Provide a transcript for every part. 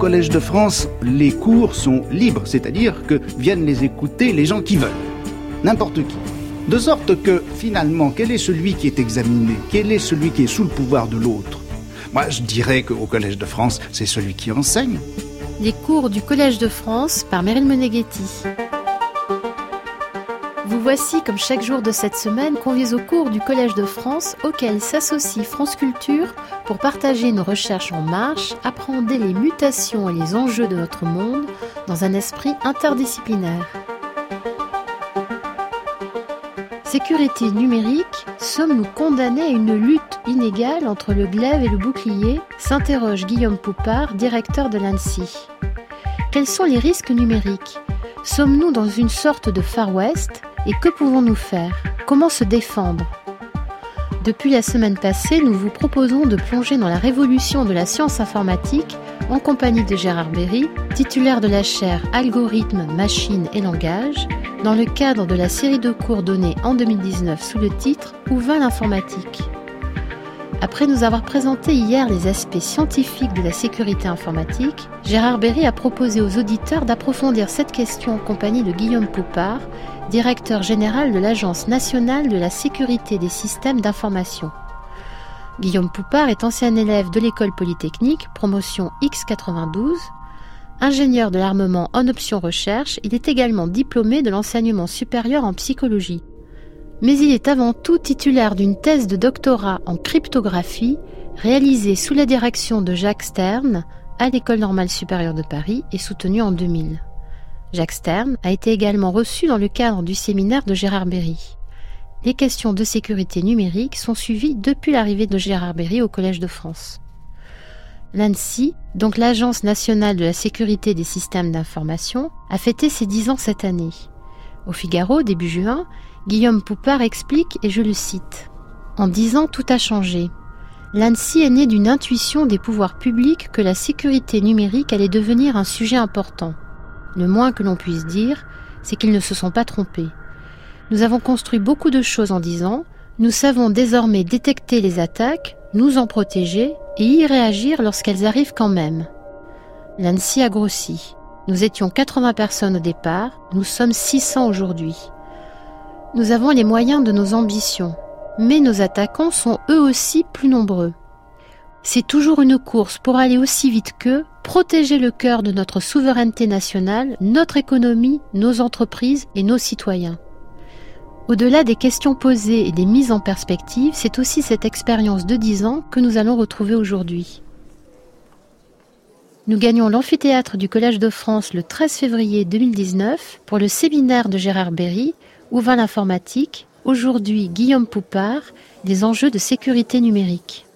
Collège de France, les cours sont libres, c'est-à-dire que viennent les écouter les gens qui veulent, n'importe qui. De sorte que, finalement, quel est celui qui est examiné? Quel est celui qui est sous le pouvoir de l'autre? Moi, je dirais qu'au Collège de France, c'est celui qui enseigne. Les cours du Collège de France par Meryl Moneghetti. Vous voici, comme chaque jour de cette semaine, conviés au cours du Collège de France, auquel s'associe France Culture pour partager nos recherches en marche, appréhender les mutations et les enjeux de notre monde dans un esprit interdisciplinaire. Sécurité numérique, sommes-nous condamnés à une lutte inégale entre le glaive et le bouclier? S'interroge Guillaume Poupart, directeur de l'Annecy. Quels sont les risques numériques? Sommes-nous dans une sorte de Far West? Et que pouvons-nous faire? Comment se défendre? Depuis la semaine passée, nous vous proposons de plonger dans la révolution de la science informatique en compagnie de Gérard Berry, titulaire de la chaire Algorithmes, Machines et Langage, dans le cadre de la série de cours donnée en 2019 sous le titre « Où va l'informatique ?» Après nous avoir présenté hier les aspects scientifiques de la sécurité informatique, Gérard Berry a proposé aux auditeurs d'approfondir cette question en compagnie de Guillaume Poupart, directeur général de l'Agence nationale de la sécurité des systèmes d'information. Guillaume Poupart est ancien élève de l'école polytechnique, promotion X92. Ingénieur de l'armement en option recherche, il est également diplômé de l'enseignement supérieur en psychologie. Mais il est avant tout titulaire d'une thèse de doctorat en cryptographie réalisée sous la direction de Jacques Stern à l'École normale supérieure de Paris et soutenue en 2000. Jacques Stern a été également reçu dans le cadre du séminaire de Gérard Berry. Les questions de sécurité numérique sont suivies depuis l'arrivée de Gérard Berry au Collège de France. L'ANSSI, donc l'Agence nationale de la sécurité des systèmes d'information, a fêté ses 10 ans cette année. Au Figaro, début juin, Guillaume Poupart explique, et je le cite, « En 10 ans, tout a changé. L'ANSSI est née d'une intuition des pouvoirs publics que la sécurité numérique allait devenir un sujet important. Le moins que l'on puisse dire, c'est qu'ils ne se sont pas trompés. Nous avons construit beaucoup de choses en 10 ans, nous savons désormais détecter les attaques, nous en protéger et y réagir lorsqu'elles arrivent quand même. L'ANSSI a grossi. Nous étions 80 personnes au départ, nous sommes 600 aujourd'hui. Nous avons les moyens de nos ambitions, mais nos attaquants sont eux aussi plus nombreux. C'est toujours une course pour aller aussi vite qu'eux, protéger le cœur de notre souveraineté nationale, notre économie, nos entreprises et nos citoyens. Au-delà des questions posées et des mises en perspective, c'est aussi cette expérience de 10 ans que nous allons retrouver aujourd'hui. Nous gagnons l'amphithéâtre du Collège de France le 13 février 2019 pour le séminaire de Gérard Berry, Où va l'informatique? Aujourd'hui, Guillaume Poupart, des enjeux de sécurité numérique.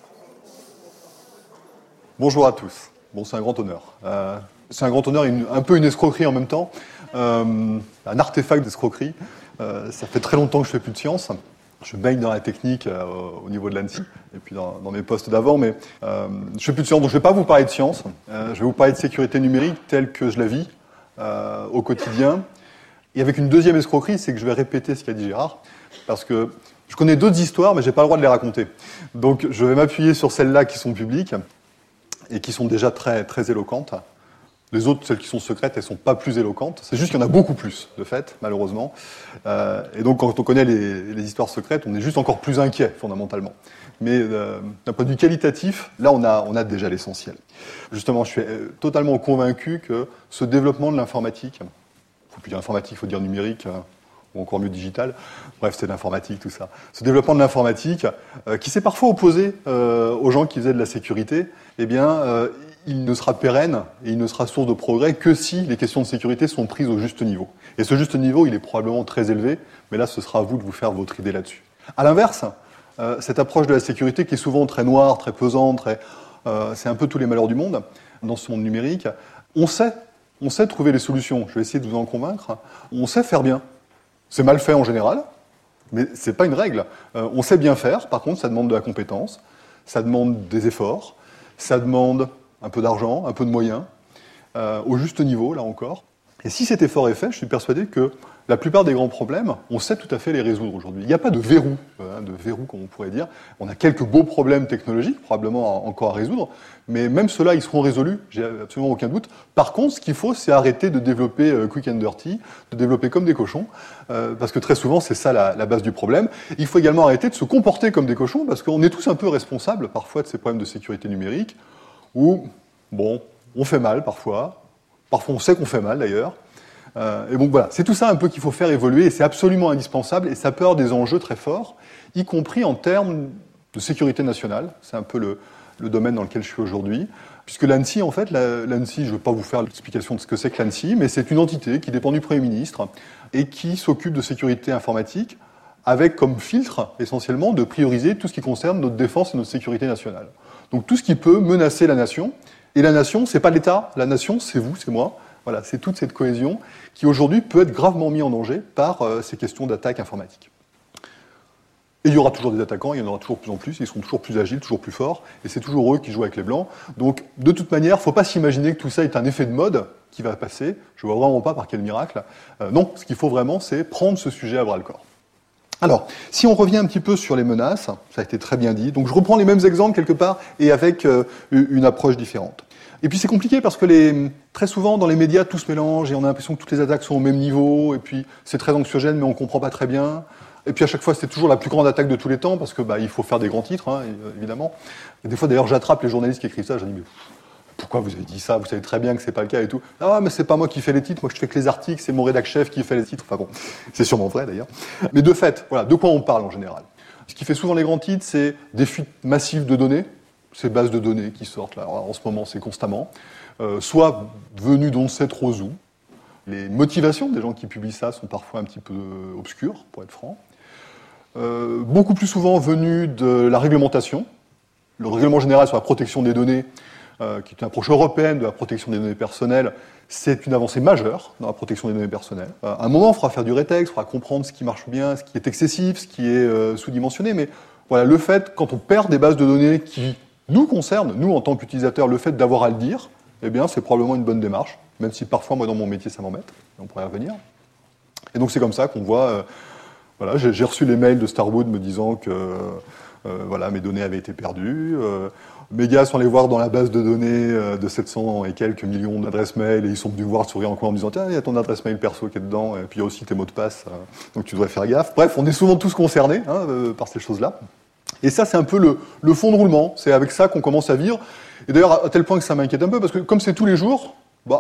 Bonjour à tous. Bon, c'est un grand honneur. C'est un grand honneur et un peu une escroquerie en même temps. Un artefact d'escroquerie. Ça fait très longtemps que je fais plus de sciences. Je baigne dans la technique au niveau de l'ANSSI et puis dans mes postes d'avant, mais je fais plus de sciences, donc je ne vais pas vous parler de sciences. Je vais vous parler de sécurité numérique telle que je la vis au quotidien. Et avec une deuxième escroquerie, c'est que je vais répéter ce qu'a dit Gérard, parce que je connais d'autres histoires, mais je n'ai pas le droit de les raconter. Donc je vais m'appuyer sur celles-là qui sont publiques et qui sont déjà très, très éloquentes. Les autres, celles qui sont secrètes, elles ne sont pas plus éloquentes. C'est juste qu'il y en a beaucoup plus, de fait, malheureusement. Et donc, quand on connaît les histoires secrètes, on est juste encore plus inquiet, fondamentalement. Mais d'un point de vue qualitatif, là, on a déjà l'essentiel. Justement, je suis totalement convaincu que ce développement de l'informatique, il ne faut plus dire informatique, il faut dire numérique, ou encore mieux digital, bref, c'est l'informatique, tout ça. Ce développement de l'informatique, qui s'est parfois opposé aux gens qui faisaient de la sécurité, eh bien, il ne sera pérenne et il ne sera source de progrès que si les questions de sécurité sont prises au juste niveau. Et ce juste niveau, il est probablement très élevé, mais là, ce sera à vous de vous faire votre idée là-dessus. À l'inverse, cette approche de la sécurité qui est souvent très noire, très pesante, c'est un peu tous les malheurs du monde dans ce monde numérique, on sait trouver les solutions. Je vais essayer de vous en convaincre. On sait faire bien. C'est mal fait en général, mais c'est pas une règle. On sait bien faire, par contre, ça demande de la compétence, ça demande des efforts, ça demande un peu d'argent, un peu de moyens, au juste niveau, là encore. Et si cet effort est fait, je suis persuadé que la plupart des grands problèmes, on sait tout à fait les résoudre aujourd'hui. Il n'y a pas de verrou, comme on pourrait dire. On a quelques beaux problèmes technologiques, probablement encore à résoudre, mais même ceux-là, ils seront résolus, j'ai absolument aucun doute. Par contre, ce qu'il faut, c'est arrêter de développer quick and dirty, de développer comme des cochons, parce que très souvent, c'est ça la base du problème. Il faut également arrêter de se comporter comme des cochons, parce qu'on est tous un peu responsables, parfois, de ces problèmes de sécurité numérique, où, bon, on fait mal parfois on sait qu'on fait mal d'ailleurs. Et bon, voilà, c'est tout ça un peu qu'il faut faire évoluer, et c'est absolument indispensable, et ça peut avoir des enjeux très forts, y compris en termes de sécurité nationale. C'est un peu le domaine dans lequel je suis aujourd'hui. Puisque l'ANSSI, en fait, l'ANSSI, je ne vais pas vous faire l'explication de ce que c'est que l'ANSSI, mais c'est une entité qui dépend du Premier ministre et qui s'occupe de sécurité informatique, avec comme filtre, essentiellement, de prioriser tout ce qui concerne notre défense et notre sécurité nationale. Donc tout ce qui peut menacer la nation. Et la nation, c'est pas l'État, la nation, c'est vous, c'est moi. Voilà, c'est toute cette cohésion qui aujourd'hui peut être gravement mise en danger par ces questions d'attaque informatique. Et il y aura toujours des attaquants, il y en aura toujours de plus en plus, ils seront toujours plus agiles, toujours plus forts, et c'est toujours eux qui jouent avec les blancs. Donc, de toute manière, il ne faut pas s'imaginer que tout ça est un effet de mode qui va passer. Je ne vois vraiment pas par quel miracle. Non, ce qu'il faut vraiment, c'est prendre ce sujet à bras-le-corps. Alors, si on revient un petit peu sur les menaces, ça a été très bien dit, donc je reprends les mêmes exemples quelque part, et avec une approche différente. Et puis c'est compliqué parce que très souvent dans les médias tout se mélange et on a l'impression que toutes les attaques sont au même niveau et puis c'est très anxiogène mais on ne comprend pas très bien. Et puis à chaque fois c'est toujours la plus grande attaque de tous les temps parce que il faut faire des grands titres évidemment. Et des fois d'ailleurs j'attrape les journalistes qui écrivent ça, je dis mais pourquoi vous avez dit ça, vous savez très bien que c'est pas le cas et tout. Ah mais c'est pas moi qui fais les titres, moi je fais que les articles, c'est mon rédac chef qui fait les titres. Enfin bon, c'est sûrement vrai d'ailleurs. Mais de fait, voilà, de quoi on parle en général. Ce qui fait souvent les grands titres, c'est des fuites massives de données. Ces bases de données qui sortent, là, en ce moment, c'est constamment, soit venues d'on ne sait trop où. Les motivations des gens qui publient ça sont parfois un petit peu obscures, pour être franc. Beaucoup plus souvent venues de la réglementation. Le règlement général sur la protection des données, qui est une approche européenne de la protection des données personnelles, c'est une avancée majeure dans la protection des données personnelles. À un moment, il faudra faire du rétexte, il faudra comprendre ce qui marche bien, ce qui est excessif, ce qui est sous-dimensionné, mais voilà, le fait, quand on perd des bases de données qui nous concerne, nous en tant qu'utilisateurs, le fait d'avoir à le dire, eh bien c'est probablement une bonne démarche, même si parfois moi dans mon métier ça m'embête, et on pourrait y revenir. Et donc c'est comme ça qu'on voit, voilà, j'ai reçu les mails de Starwood me disant que voilà, mes données avaient été perdues, mes gars sont allés voir dans la base de données de 700 et quelques millions d'adresses mail, et ils sont venus voir sourire en coin en me disant tiens, il y a ton adresse mail perso qui est dedans, et puis il y a aussi tes mots de passe, donc tu devrais faire gaffe. Bref, on est souvent tous concernés par ces choses-là. Et ça, c'est un peu le fond de roulement. C'est avec ça qu'on commence à vivre. Et d'ailleurs, à tel point que ça m'inquiète un peu, parce que comme c'est tous les jours,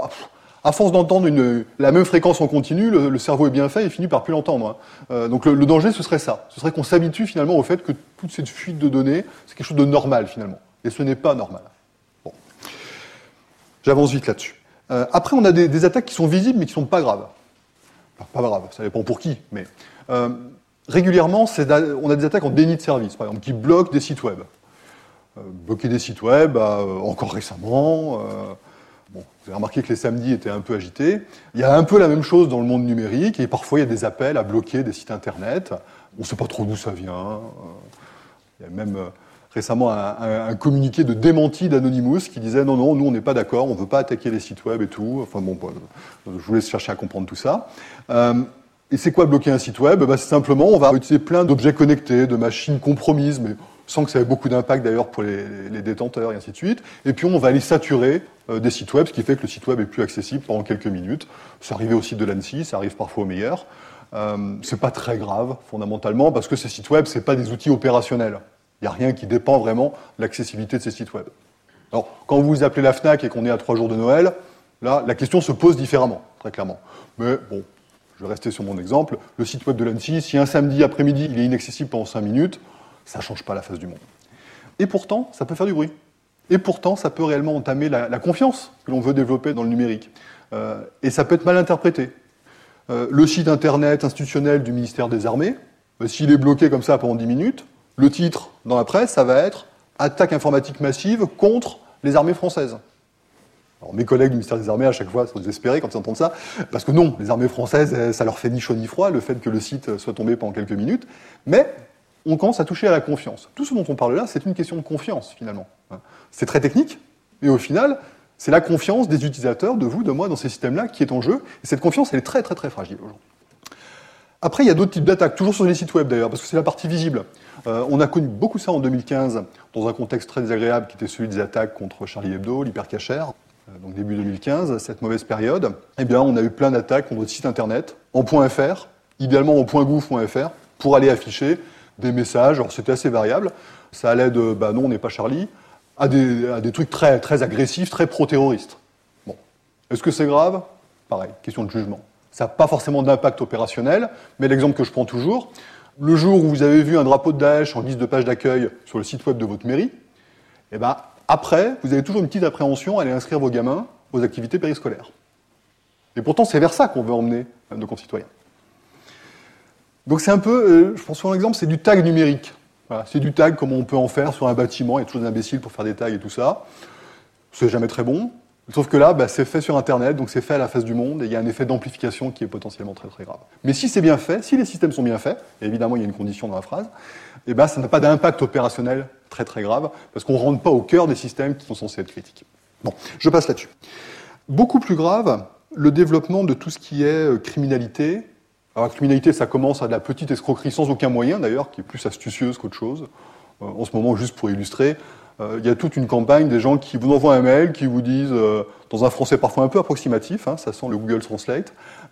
à force d'entendre la même fréquence en continu, le cerveau est bien fait et il finit par plus l'entendre. Donc le danger, ce serait ça. Ce serait qu'on s'habitue finalement au fait que toute cette fuite de données, c'est quelque chose de normal finalement. Et ce n'est pas normal. Bon. J'avance vite là-dessus. Après, on a des attaques qui sont visibles, mais qui ne sont pas graves. Enfin, pas graves, ça dépend pour qui, mais... régulièrement, on a des attaques en déni de service, par exemple, qui bloquent des sites web. Bloquer des sites web, encore récemment, vous avez remarqué que les samedis étaient un peu agités. Il y a un peu la même chose dans le monde numérique, et parfois il y a des appels à bloquer des sites internet. On ne sait pas trop d'où ça vient. Il y a même récemment un communiqué de démenti d'Anonymous qui disait non, nous on n'est pas d'accord, on ne veut pas attaquer les sites web et tout. Enfin bon, je vous laisse chercher à comprendre tout ça. Et c'est quoi bloquer un site web ? C'est simplement, on va utiliser plein d'objets connectés, de machines compromises, mais sans que ça ait beaucoup d'impact d'ailleurs pour les détenteurs et ainsi de suite. Et puis on va aller saturer des sites web, ce qui fait que le site web est plus accessible pendant quelques minutes. Ça arrivait au site de l'ANSSI, ça arrive parfois au meilleur. C'est pas très grave, fondamentalement, parce que ces sites web, c'est pas des outils opérationnels. Il n'y a rien qui dépend vraiment de l'accessibilité de ces sites web. Alors, quand vous appelez la FNAC et qu'on est à 3 jours de Noël, là, la question se pose différemment, très clairement. Mais bon, je vais rester sur mon exemple. Le site web de l'ANSSI, si un samedi après-midi, il est inaccessible pendant 5 minutes, ça ne change pas la face du monde. Et pourtant, ça peut faire du bruit. Et pourtant, ça peut réellement entamer la confiance que l'on veut développer dans le numérique. Et ça peut être mal interprété. Le site internet institutionnel du ministère des Armées, s'il est bloqué comme ça pendant 10 minutes, le titre dans la presse, ça va être « Attaque informatique massive contre les armées françaises ». Alors, mes collègues du ministère des Armées, à chaque fois, sont désespérés quand ils entendent ça, parce que non, les armées françaises, ça leur fait ni chaud ni froid, le fait que le site soit tombé pendant quelques minutes, mais on commence à toucher à la confiance. Tout ce dont on parle là, c'est une question de confiance, finalement. C'est très technique, mais au final, c'est la confiance des utilisateurs, de vous, de moi, dans ces systèmes-là, qui est en jeu, et cette confiance, elle est très, très, très fragile aujourd'hui. Après, il y a d'autres types d'attaques, toujours sur les sites web d'ailleurs, parce que c'est la partie visible. On a connu beaucoup ça en 2015, dans un contexte très désagréable qui était celui des attaques contre Charlie Hebdo, l'hypercachère. Donc début 2015, cette mauvaise période, eh bien, on a eu plein d'attaques contre notre site internet, en .fr, idéalement en .gouv.fr, pour aller afficher des messages. Alors c'était assez variable. Ça allait de « non, on n'est pas Charlie », à des trucs très, très agressifs, très pro-terroristes. Bon. Est-ce que c'est grave ? Pareil, question de jugement. Ça n'a pas forcément d'impact opérationnel, mais l'exemple que je prends toujours, le jour où vous avez vu un drapeau de Daesh en guise de page d'accueil sur le site web de votre mairie, eh ben, après, vous avez toujours une petite appréhension à aller inscrire vos gamins aux activités périscolaires. Et pourtant, c'est vers ça qu'on veut emmener nos concitoyens. Donc c'est un peu, je pense sur l'exemple, c'est du tag numérique. Voilà, c'est du tag comme on peut en faire sur un bâtiment, il y a toujours des imbéciles pour faire des tags et tout ça. C'est jamais très bon. Sauf que là, c'est fait sur Internet, donc c'est fait à la face du monde, et il y a un effet d'amplification qui est potentiellement très très grave. Mais si c'est bien fait, si les systèmes sont bien faits, et évidemment il y a une condition dans la phrase, eh ben, ça n'a pas d'impact opérationnel très très grave, parce qu'on ne rentre pas au cœur des systèmes qui sont censés être critiques. Bon, je passe là-dessus. Beaucoup plus grave, le développement de tout ce qui est criminalité. Alors la criminalité, ça commence à de la petite escroquerie sans aucun moyen d'ailleurs, qui est plus astucieuse qu'autre chose. En ce moment, juste pour illustrer, il y a toute une campagne des gens qui vous envoient un mail, qui vous disent, dans un français parfois un peu approximatif, ça sent le Google Translate,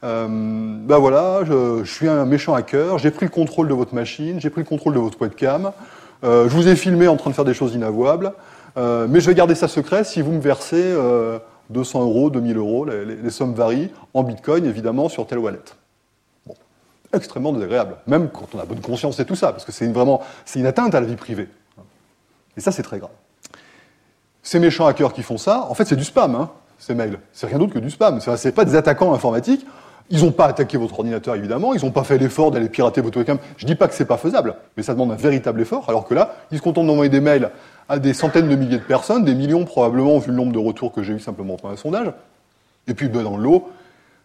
voilà, je suis un méchant hacker, j'ai pris le contrôle de votre machine, j'ai pris le contrôle de votre webcam, je vous ai filmé en train de faire des choses inavouables, mais je vais garder ça secret si vous me versez 200 €, 2000 €, les sommes varient, en bitcoin évidemment, sur telle wallet. Bon, extrêmement désagréable, même quand on a bonne conscience et tout ça, parce que c'est une atteinte à la vie privée. Et ça, c'est très grave. Ces méchants hackers qui font ça, en fait, c'est du spam, ces mails. C'est rien d'autre que du spam. C'est pas des attaquants informatiques. Ils n'ont pas attaqué votre ordinateur, évidemment. Ils n'ont pas fait l'effort d'aller pirater votre webcam. Je dis pas que c'est pas faisable, mais ça demande un véritable effort. Alors que là, ils se contentent d'envoyer des mails à des centaines de milliers de personnes, des millions probablement, vu le nombre de retours que j'ai eu simplement dans un sondage. Et puis, dans le lot,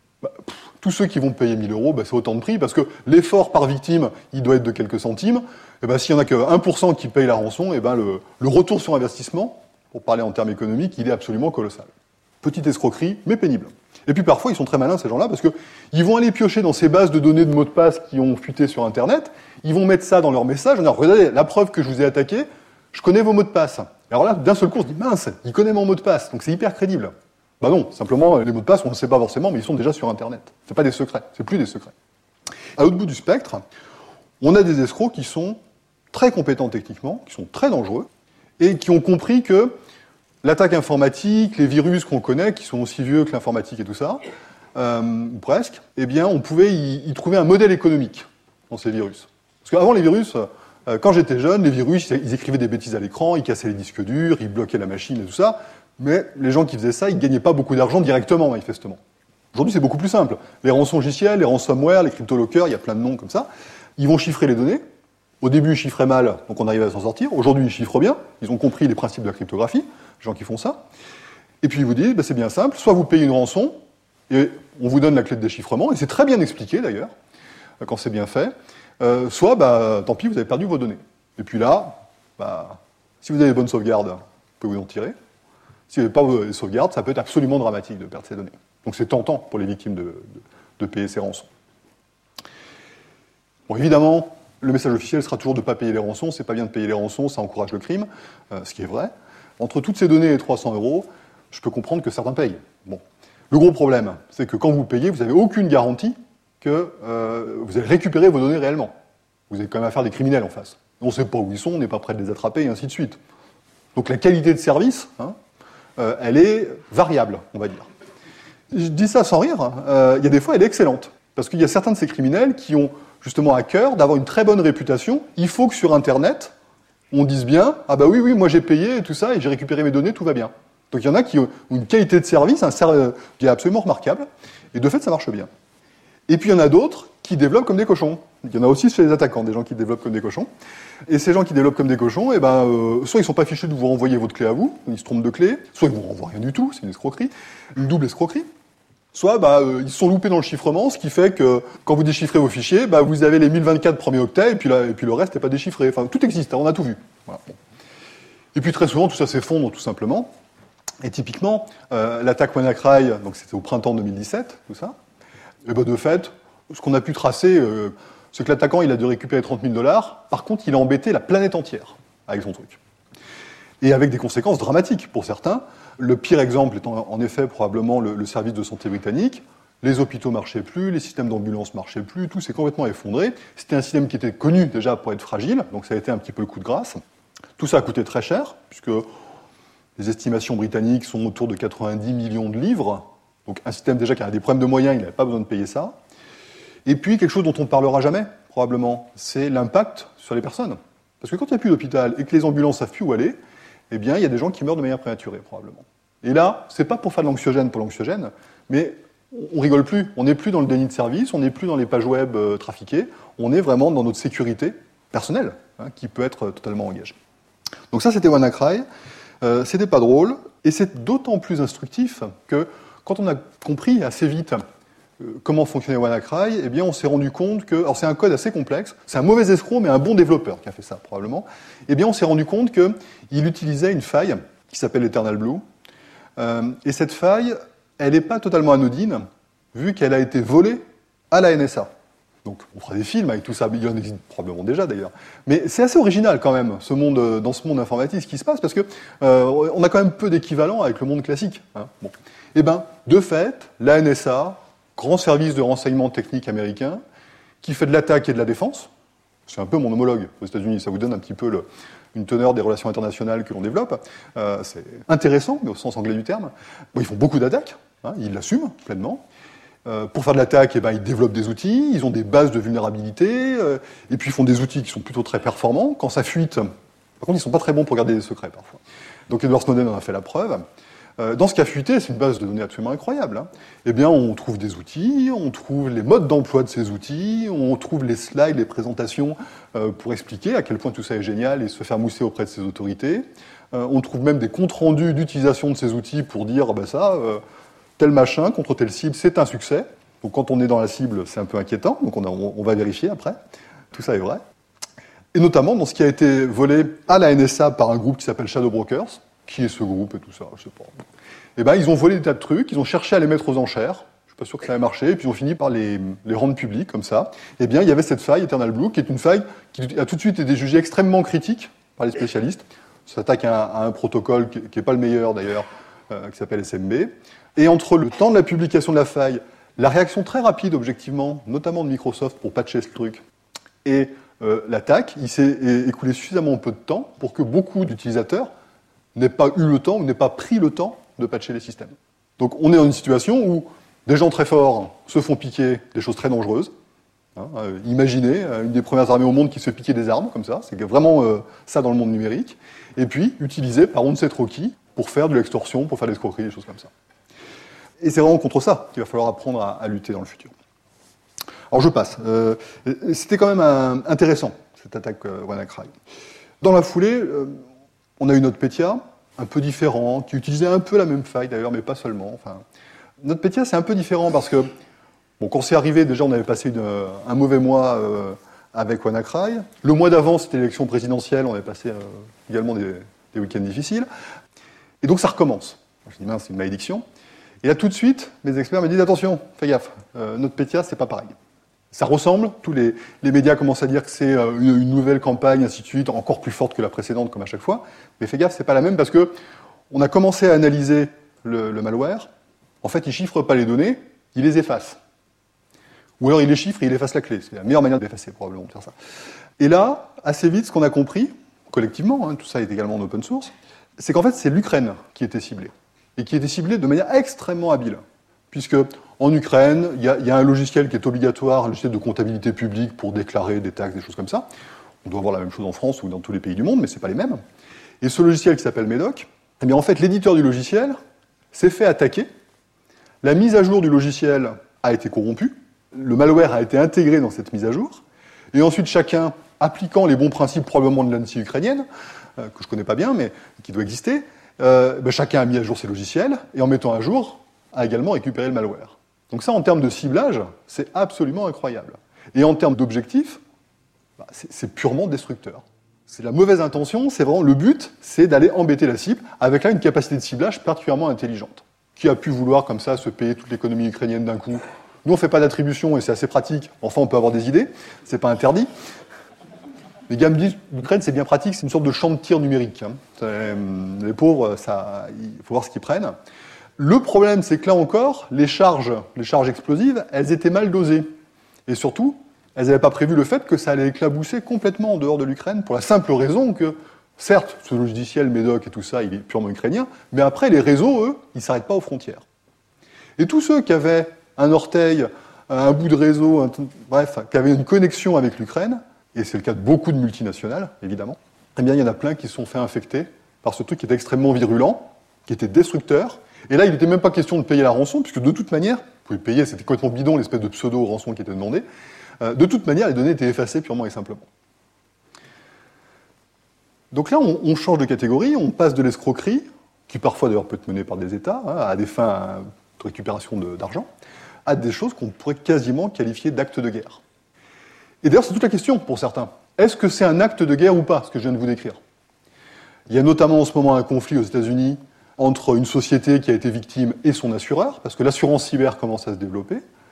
tous ceux qui vont payer 1000 €, c'est autant de prix, parce que l'effort par victime, il doit être de quelques centimes. Et s'il n'y en a que 1% qui paye la rançon, le retour sur investissement, pour parler en termes économiques, il est absolument colossal. Petite escroquerie, mais pénible. Et puis parfois, ils sont très malins, ces gens-là, parce qu'ils vont aller piocher dans ces bases de données de mots de passe qui ont fuité sur Internet, ils vont mettre ça dans leur message, en disant, regardez, la preuve que je vous ai attaqué, je connais vos mots de passe. Alors là, d'un seul coup, on se dit, mince, il connaît mon mot de passe, donc c'est hyper crédible. Non, simplement, les mots de passe, on ne sait pas forcément, mais ils sont déjà sur Internet. C'est pas des secrets, c'est plus des secrets. À l'autre bout du spectre, on a des escrocs qui sont très compétents techniquement, qui sont très dangereux, et qui ont compris que l'attaque informatique, les virus qu'on connaît, qui sont aussi vieux que l'informatique et tout ça, ou presque, on pouvait y trouver un modèle économique dans ces virus. Parce qu'avant les virus, quand j'étais jeune, les virus, ils écrivaient des bêtises à l'écran, ils cassaient les disques durs, ils bloquaient la machine et tout ça, mais les gens qui faisaient ça, ils ne gagnaient pas beaucoup d'argent directement, manifestement. Aujourd'hui, c'est beaucoup plus simple. Les rançongiciels, les ransomware, les cryptolockers, il y a plein de noms comme ça, ils vont chiffrer les données. Au début, ils chiffraient mal, donc on arrivait à s'en sortir. Aujourd'hui, ils chiffrent bien. Ils ont compris les principes de la cryptographie, les gens qui font ça. Et puis, ils vous disent, c'est bien simple, soit vous payez une rançon, et on vous donne la clé de déchiffrement, et c'est très bien expliqué, d'ailleurs, quand c'est bien fait. Soit, tant pis, vous avez perdu vos données. Et puis là, si vous avez de bonnes sauvegardes, vous pouvez vous en tirer. Si vous n'avez pas de sauvegardes, ça peut être absolument dramatique de perdre ces données. Donc c'est tentant pour les victimes de payer ces rançons. Bon, évidemment, le message officiel sera toujours de ne pas payer les rançons. C'est pas bien de payer les rançons, ça encourage le crime, ce qui est vrai. Entre toutes ces données et 300 €, je peux comprendre que certains payent. Bon. Le gros problème, c'est que quand vous payez, vous n'avez aucune garantie que vous allez récupérer vos données réellement. Vous avez quand même affaire à des criminels en face. On ne sait pas où ils sont, on n'est pas prêt de les attraper, et ainsi de suite. Donc la qualité de service, elle est variable, on va dire. Je dis ça sans rire, il y a des fois, elle est excellente. Parce qu'il y a certains de ces criminels qui ont justement à cœur d'avoir une très bonne réputation. Il faut que sur Internet, on dise bien, oui, moi j'ai payé et tout ça, et j'ai récupéré mes données, tout va bien. Donc il y en a qui ont une qualité de service, qui est absolument remarquable, et de fait, ça marche bien. Et puis il y en a d'autres qui développent comme des cochons. Il y en a aussi chez les attaquants, des gens qui développent comme des cochons. Et ces gens qui développent comme des cochons, soit ils sont pas fichus de vous renvoyer votre clé à vous, ils se trompent de clé, soit ils vous renvoient rien du tout, c'est une escroquerie, une double escroquerie. Soit ils se sont loupés dans le chiffrement, ce qui fait que quand vous déchiffrez vos fichiers, vous avez les 1024 premiers octets, et puis le reste n'est pas déchiffré. Enfin, tout existe, on a tout vu. Voilà. Et puis très souvent, tout ça s'effondre tout simplement. Et typiquement, l'attaque WannaCry, donc c'était au printemps 2017, tout ça, et de fait, Ce qu'on a pu tracer, c'est que l'attaquant, il a dû récupérer 30 000 $. Par contre, il a embêté la planète entière avec son truc. Et avec des conséquences dramatiques pour certains. Le pire exemple étant en effet probablement le service de santé britannique. Les hôpitaux marchaient plus, les systèmes d'ambulance marchaient plus, tout s'est complètement effondré. C'était un système qui était connu déjà pour être fragile, donc ça a été un petit peu le coup de grâce. Tout ça a coûté très cher, puisque les estimations britanniques sont autour de 90 millions de livres. Donc un système déjà qui a des problèmes de moyens, il n'avait pas besoin de payer ça. Et puis quelque chose dont on ne parlera jamais, probablement, c'est l'impact sur les personnes. Parce que quand il n'y a plus d'hôpital et que les ambulances ne savent plus où aller, eh bien il y a des gens qui meurent de manière prématurée, probablement. Et là, c'est pas pour faire de l'anxiogène pour l'anxiogène, mais on rigole plus. On n'est plus dans le déni de service, on n'est plus dans les pages web trafiquées, on est vraiment dans notre sécurité personnelle, qui peut être totalement engagée. Donc ça, c'était WannaCry. C'était pas drôle, et c'est d'autant plus instructif que quand on a compris assez vite comment fonctionnait WannaCry, eh bien on s'est rendu compte que, alors c'est un code assez complexe, c'est un mauvais escroc mais un bon développeur qui a fait ça probablement, eh bien on s'est rendu compte qu'il utilisait une faille qui s'appelle Eternal Blue, et cette faille, elle n'est pas totalement anodine, vu qu'elle a été volée à la NSA. Donc on fera des films avec tout ça, il y en existe probablement déjà d'ailleurs. Mais c'est assez original quand même, dans ce monde informatique, ce qui se passe, parce que on a quand même peu d'équivalent avec le monde classique. Bon. Eh bien, de fait, la NSA, grand service de renseignement technique américain, qui fait de l'attaque et de la défense, c'est un peu mon homologue aux États-Unis, ça vous donne un petit peu une teneur des relations internationales que l'on développe. C'est intéressant, mais au sens anglais du terme. Bon, ils font beaucoup d'attaques, ils l'assument pleinement. Pour faire de l'attaque, eh ben, ils développent des outils, ils ont des bases de vulnérabilité, et puis ils font des outils qui sont plutôt très performants. Quand ça fuite, par contre, ils ne sont pas très bons pour garder des secrets parfois. Donc Edward Snowden en a fait la preuve. Dans ce qui a fuité, c'est une base de données absolument incroyable. Eh bien, on trouve des outils, on trouve les modes d'emploi de ces outils, on trouve les slides, les présentations pour expliquer à quel point tout ça est génial et se faire mousser auprès de ces autorités. On trouve même des comptes rendus d'utilisation de ces outils pour dire tel machin contre telle cible, c'est un succès. Donc quand on est dans la cible, c'est un peu inquiétant, donc on va vérifier après. Tout ça est vrai. Et notamment dans ce qui a été volé à la NSA par un groupe qui s'appelle Shadow Brokers. Qui est ce groupe et tout ça, je sais pas. Eh ben, ils ont volé des tas de trucs, ils ont cherché à les mettre aux enchères, je suis pas sûr que ça ait marché, et puis ils ont fini par les rendre publics, comme ça. Eh bien, il y avait cette faille, Eternal Blue, qui est une faille qui a tout de suite été jugée extrêmement critique par les spécialistes. Ça s'attaque à un protocole qui n'est pas le meilleur, d'ailleurs, qui s'appelle SMB. Et entre le temps de la publication de la faille, la réaction très rapide, objectivement, notamment de Microsoft pour patcher ce truc, et l'attaque, il s'est écoulé suffisamment peu de temps pour que beaucoup d'utilisateurs n'aient pas eu le temps ou n'aient pas pris le temps de patcher les systèmes. Donc on est dans une situation où des gens très forts se font piquer des choses très dangereuses. Imaginez une des premières armées au monde qui se fait piquer des armes, comme ça, c'est vraiment ça dans le monde numérique, et puis utilisé par on ne sait trop qui pour faire de l'extorsion, pour faire de l'escroquerie, des choses comme ça. Et c'est vraiment contre ça qu'il va falloir apprendre à lutter dans le futur. Alors je passe. C'était quand même intéressant, cette attaque WannaCry. Dans la foulée, on a eu NotPetya, un peu différent, qui utilisait un peu la même faille d'ailleurs, mais pas seulement. Enfin, NotPetya, c'est un peu différent parce que, quand c'est arrivé, déjà on avait passé un mauvais mois avec WannaCry. Le mois d'avant, c'était l'élection présidentielle, on avait passé également des week-ends difficiles. Et donc ça recommence. Je dis, mince, c'est une malédiction. Et là, tout de suite, mes experts me disent, attention, fais gaffe, NotPetya, c'est pas pareil. Ça ressemble, tous les médias commencent à dire que c'est une nouvelle campagne, ainsi de suite, encore plus forte que la précédente, comme à chaque fois. Mais fais gaffe, c'est pas la même, parce que on a commencé à analyser le malware. En fait, il chiffre pas les données, il les efface. Ou alors il les chiffre et il efface la clé. C'est la meilleure manière d'effacer, probablement, de faire ça. Et là, assez vite, ce qu'on a compris, collectivement, tout ça est également en open source, c'est qu'en fait, c'est l'Ukraine qui était ciblée. Et qui était ciblée de manière extrêmement habile. Puisque en Ukraine, il y a un logiciel qui est obligatoire, un logiciel de comptabilité publique pour déclarer des taxes, des choses comme ça. On doit avoir la même chose en France ou dans tous les pays du monde, mais ce n'est pas les mêmes. Et ce logiciel qui s'appelle Medoc, eh bien en fait, l'éditeur du logiciel s'est fait attaquer. La mise à jour du logiciel a été corrompue. Le malware a été intégré dans cette mise à jour. Et ensuite, chacun, appliquant les bons principes probablement de l'ANSSI ukrainienne, que je ne connais pas bien, mais qui doit exister, chacun a mis à jour ses logiciels, et en mettant à jour, a également récupéré le malware. Donc ça, en termes de ciblage, c'est absolument incroyable. Et en termes d'objectifs, c'est purement destructeur. C'est la mauvaise intention, c'est vraiment le but, c'est d'aller embêter la cible, avec là une capacité de ciblage particulièrement intelligente. Qui a pu vouloir comme ça se payer toute l'économie ukrainienne d'un coup, Nous, on ne fait pas d'attribution et c'est assez pratique. Enfin, on peut avoir des idées, c'est pas interdit. Les gars me disent, l'Ukraine, c'est bien pratique, c'est une sorte de champ de tir numérique. Les pauvres, il faut voir ce qu'ils prennent. Le problème, c'est que là encore, les charges explosives, elles étaient mal dosées. Et surtout, elles n'avaient pas prévu le fait que ça allait éclabousser complètement en dehors de l'Ukraine, pour la simple raison que, certes, ce logiciel Médoc et tout ça, il est purement ukrainien, mais après, les réseaux, eux, ils ne s'arrêtent pas aux frontières. Et tous ceux qui avaient un orteil, un bout de réseau, bref, qui avaient une connexion avec l'Ukraine, et c'est le cas de beaucoup de multinationales, évidemment, eh bien, il y en a plein qui se sont fait infecter par ce truc qui était extrêmement virulent, qui était destructeur. Et là, il n'était même pas question de payer la rançon, puisque de toute manière, vous pouvez payer, c'était complètement bidon, l'espèce de pseudo-rançon qui était demandée. De toute manière, les données étaient effacées purement et simplement. Donc là, on change de catégorie, on passe de l'escroquerie, qui parfois d'ailleurs peut être menée par des États, à des fins de récupération d'argent, à des choses qu'on pourrait quasiment qualifier d'actes de guerre. Et d'ailleurs, c'est toute la question pour certains. Est-ce que c'est un acte de guerre ou pas, ce que je viens de vous décrire ? Il y a notamment en ce moment un conflit aux États-Unis entre une société qui a été victime et son assureur, parce que l'assurance cyber commence à se développer,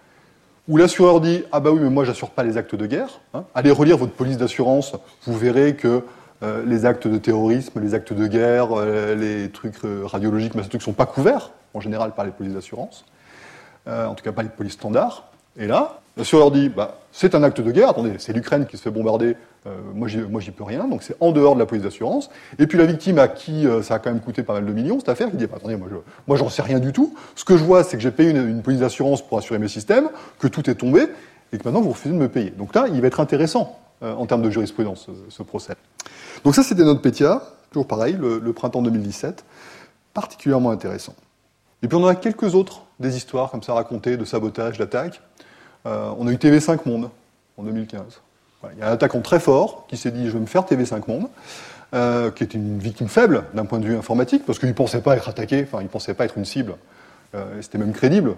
où l'assureur dit « Ah bah oui, mais moi, j'assure pas les actes de guerre. Allez relire votre police d'assurance, vous verrez que les actes de terrorisme, les actes de guerre, les trucs radiologiques, mais ces trucs ne sont pas couverts, en général, par les polices d'assurance. En tout cas, pas les polices standards. Et là, l'assureur dit bah, c'est un acte de guerre, attendez, c'est l'Ukraine qui se fait bombarder, moi j'y peux rien, donc c'est en dehors de la police d'assurance. Et puis la victime à qui ça a quand même coûté pas mal de millions, cette affaire, qui dit bah, attendez, moi j'en sais rien du tout. Ce que je vois, c'est que j'ai payé une police d'assurance pour assurer mes systèmes, que tout est tombé, et que maintenant vous refusez de me payer. Donc là, il va être intéressant en termes de jurisprudence, ce procès. Donc ça, c'était notre PETIA, toujours pareil, le printemps 2017, particulièrement intéressant. Et puis on en a quelques autres, des histoires comme ça racontées, de sabotage, d'attaques. On a eu TV5 Monde en 2015. Voilà, il y a un attaquant très fort qui s'est dit « je vais me faire TV5 Monde », qui était une victime faible d'un point de vue informatique, parce qu'il ne pensait pas être attaqué, enfin il ne pensait pas être une cible. C'était même crédible.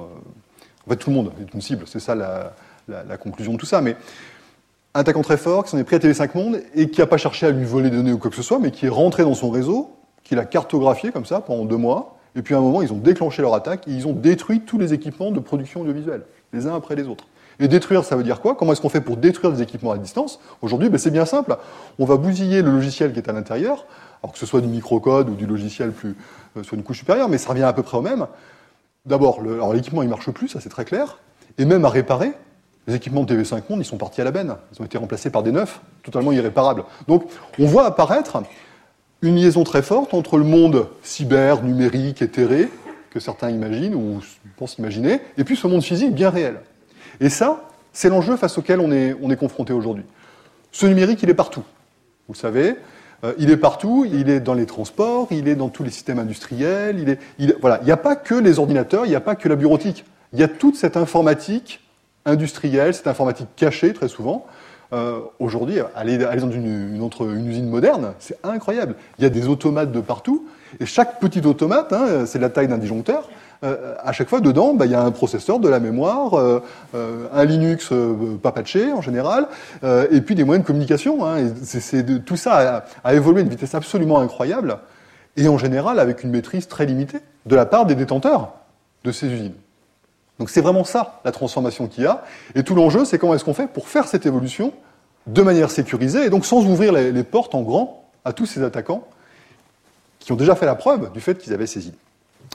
En fait, tout le monde est une cible, c'est ça la conclusion de tout ça. Mais un attaquant très fort qui s'en est pris à TV5 Monde et qui n'a pas cherché à lui voler des données ou quoi que ce soit, mais qui est rentré dans son réseau, qui l'a cartographié comme ça pendant 2 mois, et puis à un moment, ils ont déclenché leur attaque et ils ont détruit tous les équipements de production audiovisuelle, les uns après les autres. Et détruire, ça veut dire quoi ? Comment est-ce qu'on fait pour détruire des équipements à distance ? Aujourd'hui, c'est bien simple. On va bousiller le logiciel qui est à l'intérieur, alors que ce soit du microcode ou du logiciel sur une couche supérieure, mais ça revient à peu près au même. D'abord, alors l'équipement il marche plus, ça c'est très clair, et même à réparer, les équipements de TV5 Monde, ils sont partis à la benne. Ils ont été remplacés par des neufs, totalement irréparables. Donc, on voit apparaître une liaison très forte entre le monde cyber, numérique, éthéré, que certains imaginent ou pensent imaginer, et puis ce monde physique bien réel. Et ça, c'est l'enjeu face auquel on est confronté aujourd'hui. Ce numérique, il est partout. Vous le savez, il est partout, il est dans les transports, il est dans tous les systèmes industriels, voilà. Il n'y a pas que les ordinateurs, il n'y a pas que la bureautique. Il y a toute cette informatique industrielle, cette informatique cachée, très souvent. Aujourd'hui, aller dans une usine moderne, c'est incroyable. Il y a des automates de partout, et chaque petit automate, c'est la taille d'un disjoncteur. À chaque fois, dedans, il y a un processeur, de la mémoire, un Linux pas patché en général, et puis des moyens de communication. Tout ça a évolué à une vitesse absolument incroyable, et en général avec une maîtrise très limitée de la part des détenteurs de ces usines. Donc c'est vraiment ça, la transformation qu'il y a. Et tout l'enjeu, c'est comment est-ce qu'on fait pour faire cette évolution de manière sécurisée, et donc sans ouvrir les portes en grand à tous ces attaquants qui ont déjà fait la preuve du fait qu'ils avaient ces idées.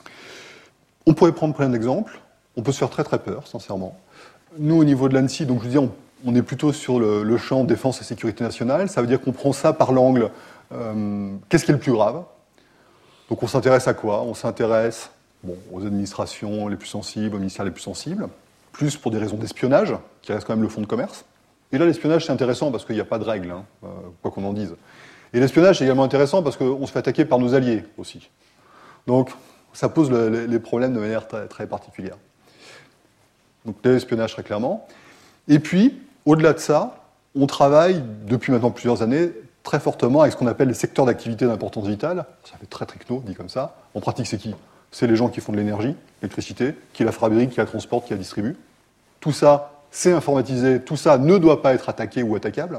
On pourrait prendre plein d'exemples. On peut se faire très très peur, sincèrement. Nous, au niveau de l'ANSSI, donc je vous dis, on est plutôt sur le champ défense et sécurité nationale. Ça veut dire qu'on prend ça par l'angle qu'est-ce qui est le plus grave. Donc on s'intéresse à quoi ? On s'intéresse aux administrations les plus sensibles, aux ministères les plus sensibles, plus pour des raisons d'espionnage, qui reste quand même le fonds de commerce. Et là, l'espionnage, c'est intéressant parce qu'il n'y a pas de règles, quoi qu'on en dise. Et l'espionnage, c'est également intéressant parce qu'on se fait attaquer par nos alliés aussi. Donc, ça pose les problèmes de manière très, très particulière. Donc, l'espionnage, très clairement. Et puis, au-delà de ça, on travaille, depuis maintenant plusieurs années, très fortement avec ce qu'on appelle les secteurs d'activité d'importance vitale. Ça fait très techno, dit comme ça. En pratique, c'est qui ? C'est les gens qui font de l'énergie, l'électricité, qui la fabriquent, qui la transportent, qui la distribuent. Tout ça, c'est informatisé, tout ça ne doit pas être attaqué ou attaquable.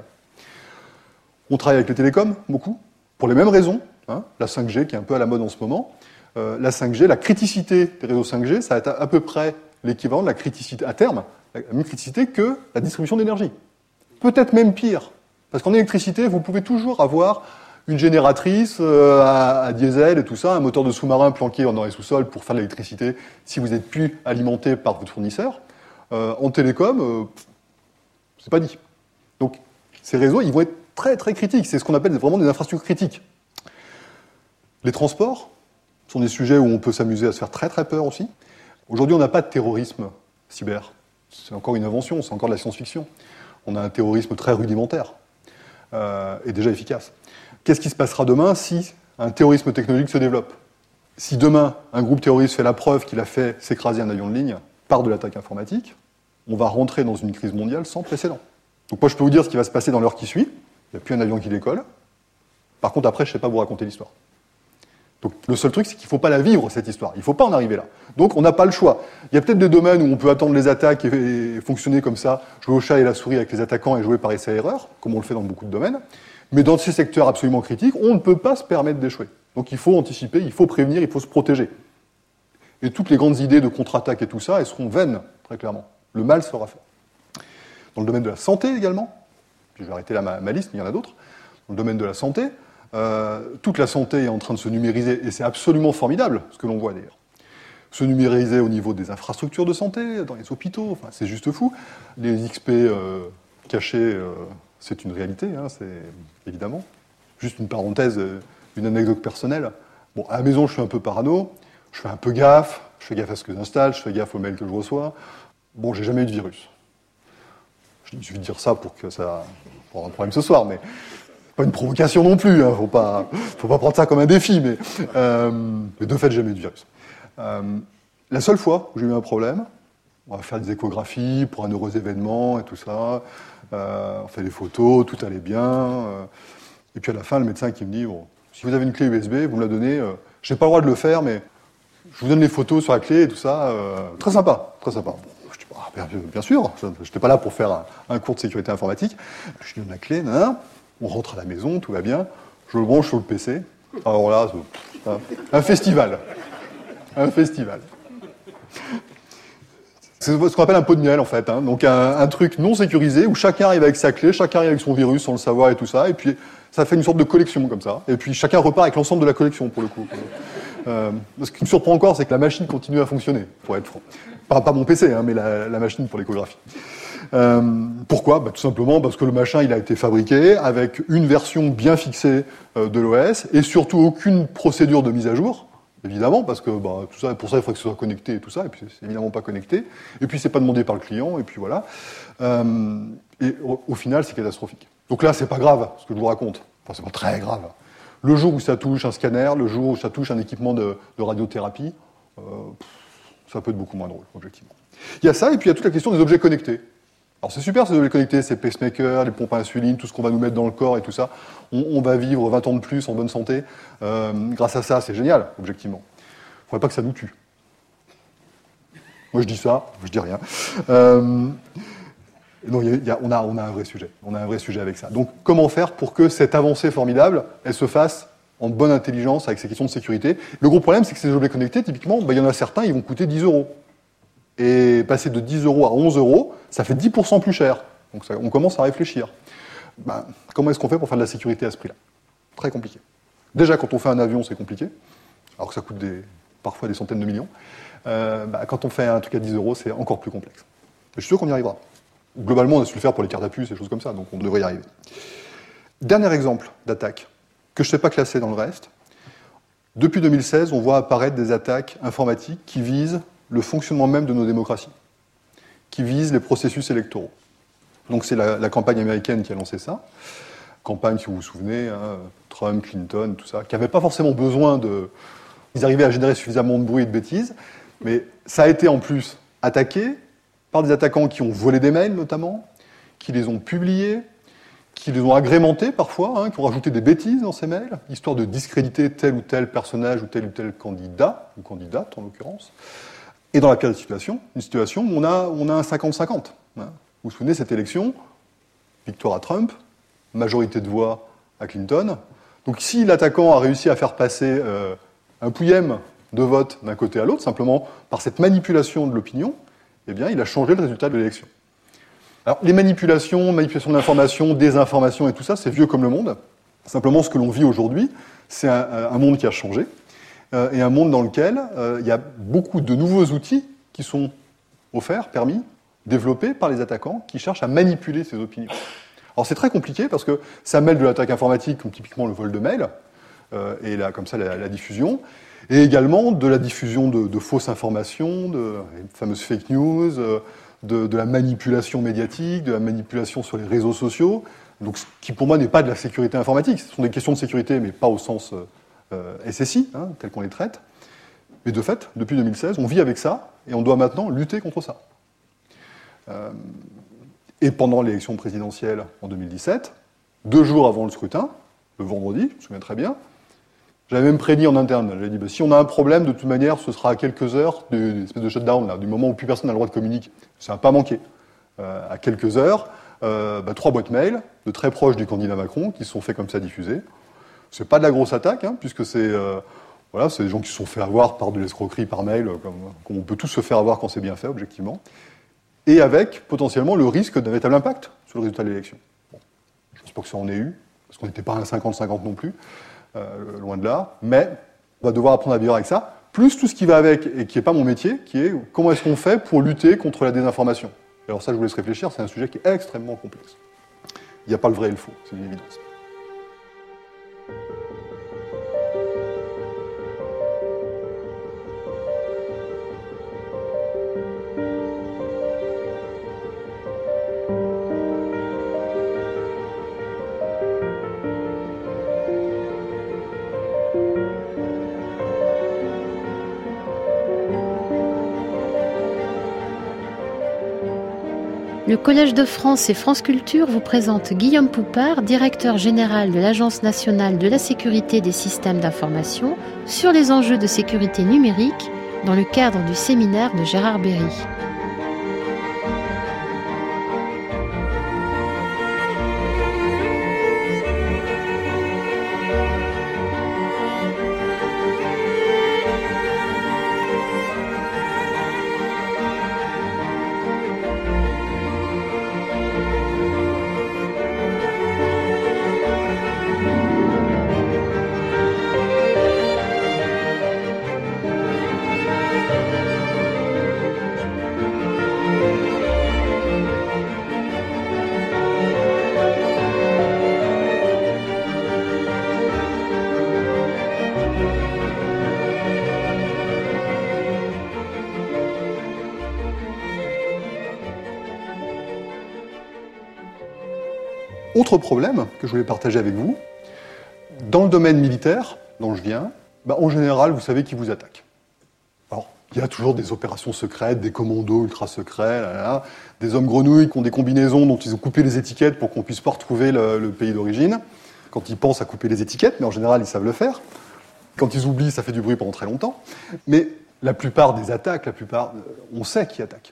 On travaille avec les télécoms, beaucoup, pour les mêmes raisons. La 5G, qui est un peu à la mode en ce moment. La 5G, la criticité des réseaux 5G, ça va être à peu près l'équivalent de la criticité, à terme, la même criticité que la distribution d'énergie. Peut-être même pire. Parce qu'en électricité, vous pouvez toujours avoir une génératrice à diesel et tout ça, un moteur de sous-marin planqué dans les sous-sols pour faire de l'électricité si vous n'êtes plus alimenté par votre fournisseur. En télécom, c'est pas dit. Donc, ces réseaux, ils vont être très, très critiques. C'est ce qu'on appelle vraiment des infrastructures critiques. Les transports sont des sujets où on peut s'amuser à se faire très, très peur aussi. Aujourd'hui, on n'a pas de terrorisme cyber. C'est encore une invention, c'est encore de la science-fiction. On a un terrorisme très rudimentaire et déjà efficace. Qu'est-ce qui se passera demain si un terrorisme technologique se développe ? Si demain, un groupe terroriste fait la preuve qu'il a fait s'écraser un avion de ligne par de l'attaque informatique, on va rentrer dans une crise mondiale sans précédent. Donc moi, je peux vous dire ce qui va se passer dans l'heure qui suit. Il n'y a plus un avion qui décolle. Par contre, après, je ne sais pas vous raconter l'histoire. Donc le seul truc, c'est qu'il ne faut pas la vivre, cette histoire. Il ne faut pas en arriver là. Donc on n'a pas le choix. Il y a peut-être des domaines où on peut attendre les attaques et fonctionner comme ça, jouer au chat et la souris avec les attaquants et jouer par essai-erreur, comme on le fait dans beaucoup de domaines. Mais dans ces secteurs absolument critiques, on ne peut pas se permettre d'échouer. Donc il faut anticiper, il faut prévenir, il faut se protéger. Et toutes les grandes idées de contre-attaque et tout ça, elles seront vaines, très clairement. Le mal sera fait. Dans le domaine de la santé également, puis je vais arrêter là ma liste, mais il y en a d'autres. Dans le domaine de la santé, toute la santé est en train de se numériser, et c'est absolument formidable, ce que l'on voit d'ailleurs. Se numériser au niveau des infrastructures de santé, dans les hôpitaux, enfin, c'est juste fou. Les XP cachés, c'est une réalité, hein, c'est évidemment. Juste une parenthèse, une anecdote personnelle. Bon, à la maison, je suis un peu parano, je fais un peu gaffe, je fais gaffe à ce que j'installe, je fais gaffe aux mails que je reçois. Bon, j'ai jamais eu de virus. Il suffit de dire ça pour que ça... pour avoir un problème ce soir, mais... Pas une provocation non plus, hein, faut pas prendre ça comme un défi, mais de fait, jamais eu de virus. La seule fois où j'ai eu un problème, on va faire des échographies pour un heureux événement et tout ça, on fait des photos, tout allait bien, et puis à la fin, le médecin qui me dit, bon, si vous avez une clé USB, vous me la donnez, je n'ai pas le droit de le faire, mais je vous donne les photos sur la clé et tout ça, très sympa, très sympa. Bon, je dis, bien sûr, je n'étais pas là pour faire un cours de sécurité informatique, je lui donne la clé, on rentre à la maison, tout va bien, je le branche sur le PC. Alors là, un festival. Un festival. C'est ce qu'on appelle un pot de miel, en fait. Hein. Donc un truc non sécurisé, où chacun arrive avec sa clé, chacun arrive avec son virus sans le savoir et tout ça, et puis ça fait une sorte de collection, comme ça. Et puis chacun repart avec l'ensemble de la collection, pour le coup. Ce qui me surprend encore, c'est que la machine continue à fonctionner, pour être franc. Pas mon PC, hein, mais la machine pour l'échographie. Pourquoi ? Tout simplement parce que le machin il a été fabriqué avec une version bien fixée de l'OS et surtout aucune procédure de mise à jour, évidemment, parce que tout ça, pour ça il faudrait que ce soit connecté et tout ça, et puis c'est évidemment pas connecté, et puis c'est pas demandé par le client, et puis voilà. Et au final c'est catastrophique. Donc là c'est pas grave ce que je vous raconte, enfin c'est pas très grave. Le jour où ça touche un scanner, le jour où ça touche un équipement de radiothérapie, ça peut être beaucoup moins drôle, objectivement. Il y a ça, et puis il y a toute la question des objets connectés. Alors c'est super ces objets connectés, ces pacemakers, les pompes à insuline, tout ce qu'on va nous mettre dans le corps et tout ça. On va vivre 20 ans de plus en bonne santé. Grâce à ça, c'est génial, objectivement. Il ne faudrait pas que ça nous tue. Moi je dis ça, je dis rien. Non, on a un vrai sujet. On a un vrai sujet avec ça. Donc comment faire pour que cette avancée formidable, elle se fasse en bonne intelligence avec ces questions de sécurité ? Le gros problème, c'est que ces objets connectés, typiquement, il y en a certains, ils vont coûter 10 €. Et passer de 10 € à 11 €, ça fait 10% plus cher. Donc on commence à réfléchir. Comment est-ce qu'on fait pour faire de la sécurité à ce prix-là ? Très compliqué. Déjà, quand on fait un avion, c'est compliqué, alors que ça coûte parfois des centaines de millions. Quand on fait un truc à 10 €, c'est encore plus complexe. Mais je suis sûr qu'on y arrivera. Globalement, on a su le faire pour les cartes à puce et choses comme ça, donc on devrait y arriver. Dernier exemple d'attaque, que je ne sais pas classer dans le reste. Depuis 2016, on voit apparaître des attaques informatiques qui visent le fonctionnement même de nos démocraties, qui vise les processus électoraux. Donc c'est la campagne américaine qui a lancé ça. Campagne, si vous vous souvenez, hein, Trump, Clinton, tout ça, qui n'avait pas forcément besoin de... Ils arrivaient à générer suffisamment de bruit et de bêtises, mais ça a été en plus attaqué par des attaquants qui ont volé des mails notamment, qui les ont publiés, qui les ont agrémentés parfois, hein, qui ont rajouté des bêtises dans ces mails, histoire de discréditer tel ou tel personnage ou tel candidat, ou candidate en l'occurrence. Et dans la pire situation, une situation où on a un 50-50. Hein. Vous vous souvenez de cette élection, victoire à Trump, majorité de voix à Clinton. Donc si l'attaquant a réussi à faire passer un pouillème de vote d'un côté à l'autre, simplement par cette manipulation de l'opinion, eh bien, il a changé le résultat de l'élection. Alors, les manipulation de l'information, désinformation et tout ça, c'est vieux comme le monde. Simplement, ce que l'on vit aujourd'hui, c'est un monde qui a changé, et un monde dans lequel il y a beaucoup de nouveaux outils qui sont offerts, permis, développés par les attaquants qui cherchent à manipuler ces opinions. Alors c'est très compliqué parce que ça mêle de l'attaque informatique, comme typiquement le vol de mail, et là, comme ça la diffusion, et également de la diffusion de fausses informations, de les fameuses fake news, de la manipulation médiatique, de la manipulation sur les réseaux sociaux, donc ce qui pour moi n'est pas de la sécurité informatique, ce sont des questions de sécurité, mais pas au sens SSI, tel qu'on les traite. Mais de fait, depuis 2016, on vit avec ça, et on doit maintenant lutter contre ça. Et pendant l'élection présidentielle en 2017, 2 jours avant le scrutin, le vendredi, je me souviens très bien, j'avais même prédit en interne, j'avais dit, si on a un problème, de toute manière, ce sera à quelques heures d'une espèce de shutdown, là, du moment où plus personne n'a le droit de communiquer. Ça n'a pas manqué. À quelques heures, 3 boîtes mail de très proches du candidat Macron qui se sont fait comme ça diffuser. C'est pas de la grosse attaque, puisque c'est des gens qui se sont fait avoir par de l'escroquerie par mail, comme on peut tous se faire avoir quand c'est bien fait, objectivement, et avec potentiellement le risque d'un véritable impact sur le résultat de l'élection. Bon, je ne pense pas que ça en ait eu, parce qu'on n'était pas à un 50-50 non plus, loin de là, mais on va devoir apprendre à vivre avec ça, plus tout ce qui va avec, et qui n'est pas mon métier, qui est comment est-ce qu'on fait pour lutter contre la désinformation. Et alors ça, je vous laisse réfléchir, c'est un sujet qui est extrêmement complexe. Il n'y a pas le vrai et le faux, c'est une évidence. Le Collège de France et France Culture vous présente Guillaume Poupard, directeur général de l'Agence nationale de la sécurité des systèmes d'information, sur les enjeux de sécurité numérique dans le cadre du séminaire de Gérard Berry. Autre problème que je voulais partager avec vous, dans le domaine militaire, dont je viens, en général, vous savez qui vous attaque. Alors, il y a toujours des opérations secrètes, des commandos ultra secrets, des hommes grenouilles qui ont des combinaisons dont ils ont coupé les étiquettes pour qu'on ne puisse pas retrouver le pays d'origine, quand ils pensent à couper les étiquettes, mais en général, ils savent le faire. Quand ils oublient, ça fait du bruit pendant très longtemps. Mais la plupart des attaques, on sait qui attaque.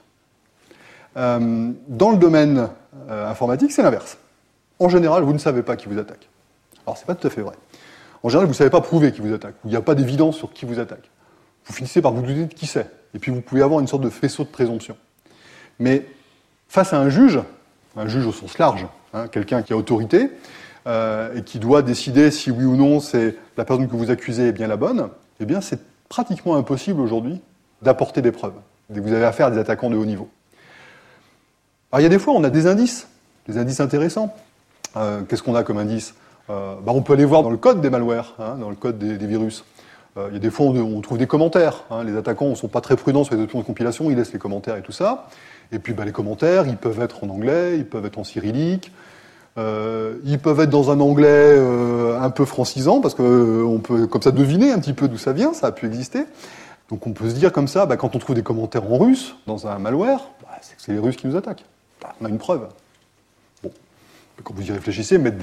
Dans le domaine informatique, c'est l'inverse. En général, vous ne savez pas qui vous attaque. Alors, c'est pas tout à fait vrai. En général, vous ne savez pas prouver qui vous attaque, ou il n'y a pas d'évidence sur qui vous attaque. Vous finissez par vous douter de qui c'est, et puis vous pouvez avoir une sorte de faisceau de présomption. Mais face à un juge au sens large, quelqu'un qui a autorité, et qui doit décider si oui ou non c'est la personne que vous accusez est bien la bonne, eh bien c'est pratiquement impossible aujourd'hui d'apporter des preuves. Vous avez affaire à des attaquants de haut niveau. Alors il y a des fois, on a des indices intéressants. Qu'est-ce qu'on a comme indice ? On peut aller voir dans le code des malwares, dans le code des virus. Il y a des fois, on trouve des commentaires. Les attaquants ne sont pas très prudents sur les options de compilation, ils laissent les commentaires et tout ça. Et puis les commentaires, ils peuvent être en anglais, ils peuvent être en cyrillique, ils peuvent être dans un anglais un peu francisant, parce qu'on peut comme ça deviner un petit peu d'où ça vient, ça a pu exister. Donc on peut se dire comme ça, quand on trouve des commentaires en russe dans un malware, c'est que c'est les Russes qui nous attaquent. On a une preuve. Bon, quand vous y réfléchissez, mettre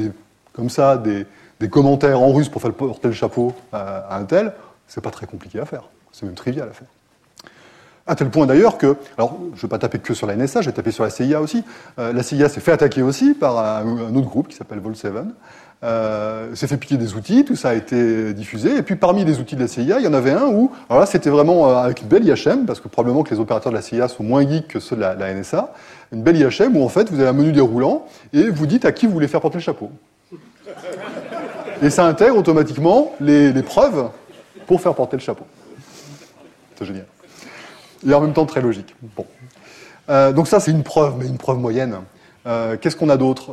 des commentaires en russe pour faire porter le chapeau à un tel, c'est pas très compliqué à faire. C'est même trivial à faire. À tel point d'ailleurs que, alors je ne vais pas taper que sur la NSA, je vais taper sur la CIA aussi. La CIA s'est fait attaquer aussi par un autre groupe qui s'appelle Vault 7. S'est fait piquer des outils, tout ça a été diffusé. Et puis parmi les outils de la CIA, il y en avait un où, alors là c'était vraiment avec une belle IHM, parce que probablement que les opérateurs de la CIA sont moins geeks que ceux de la NSA, une belle IHM où en fait vous avez un menu déroulant et vous dites à qui vous voulez faire porter le chapeau. Et ça intègre automatiquement les preuves pour faire porter le chapeau. C'est génial. Et en même temps très logique. Bon. Donc ça c'est une preuve, mais une preuve moyenne. Qu'est-ce qu'on a d'autre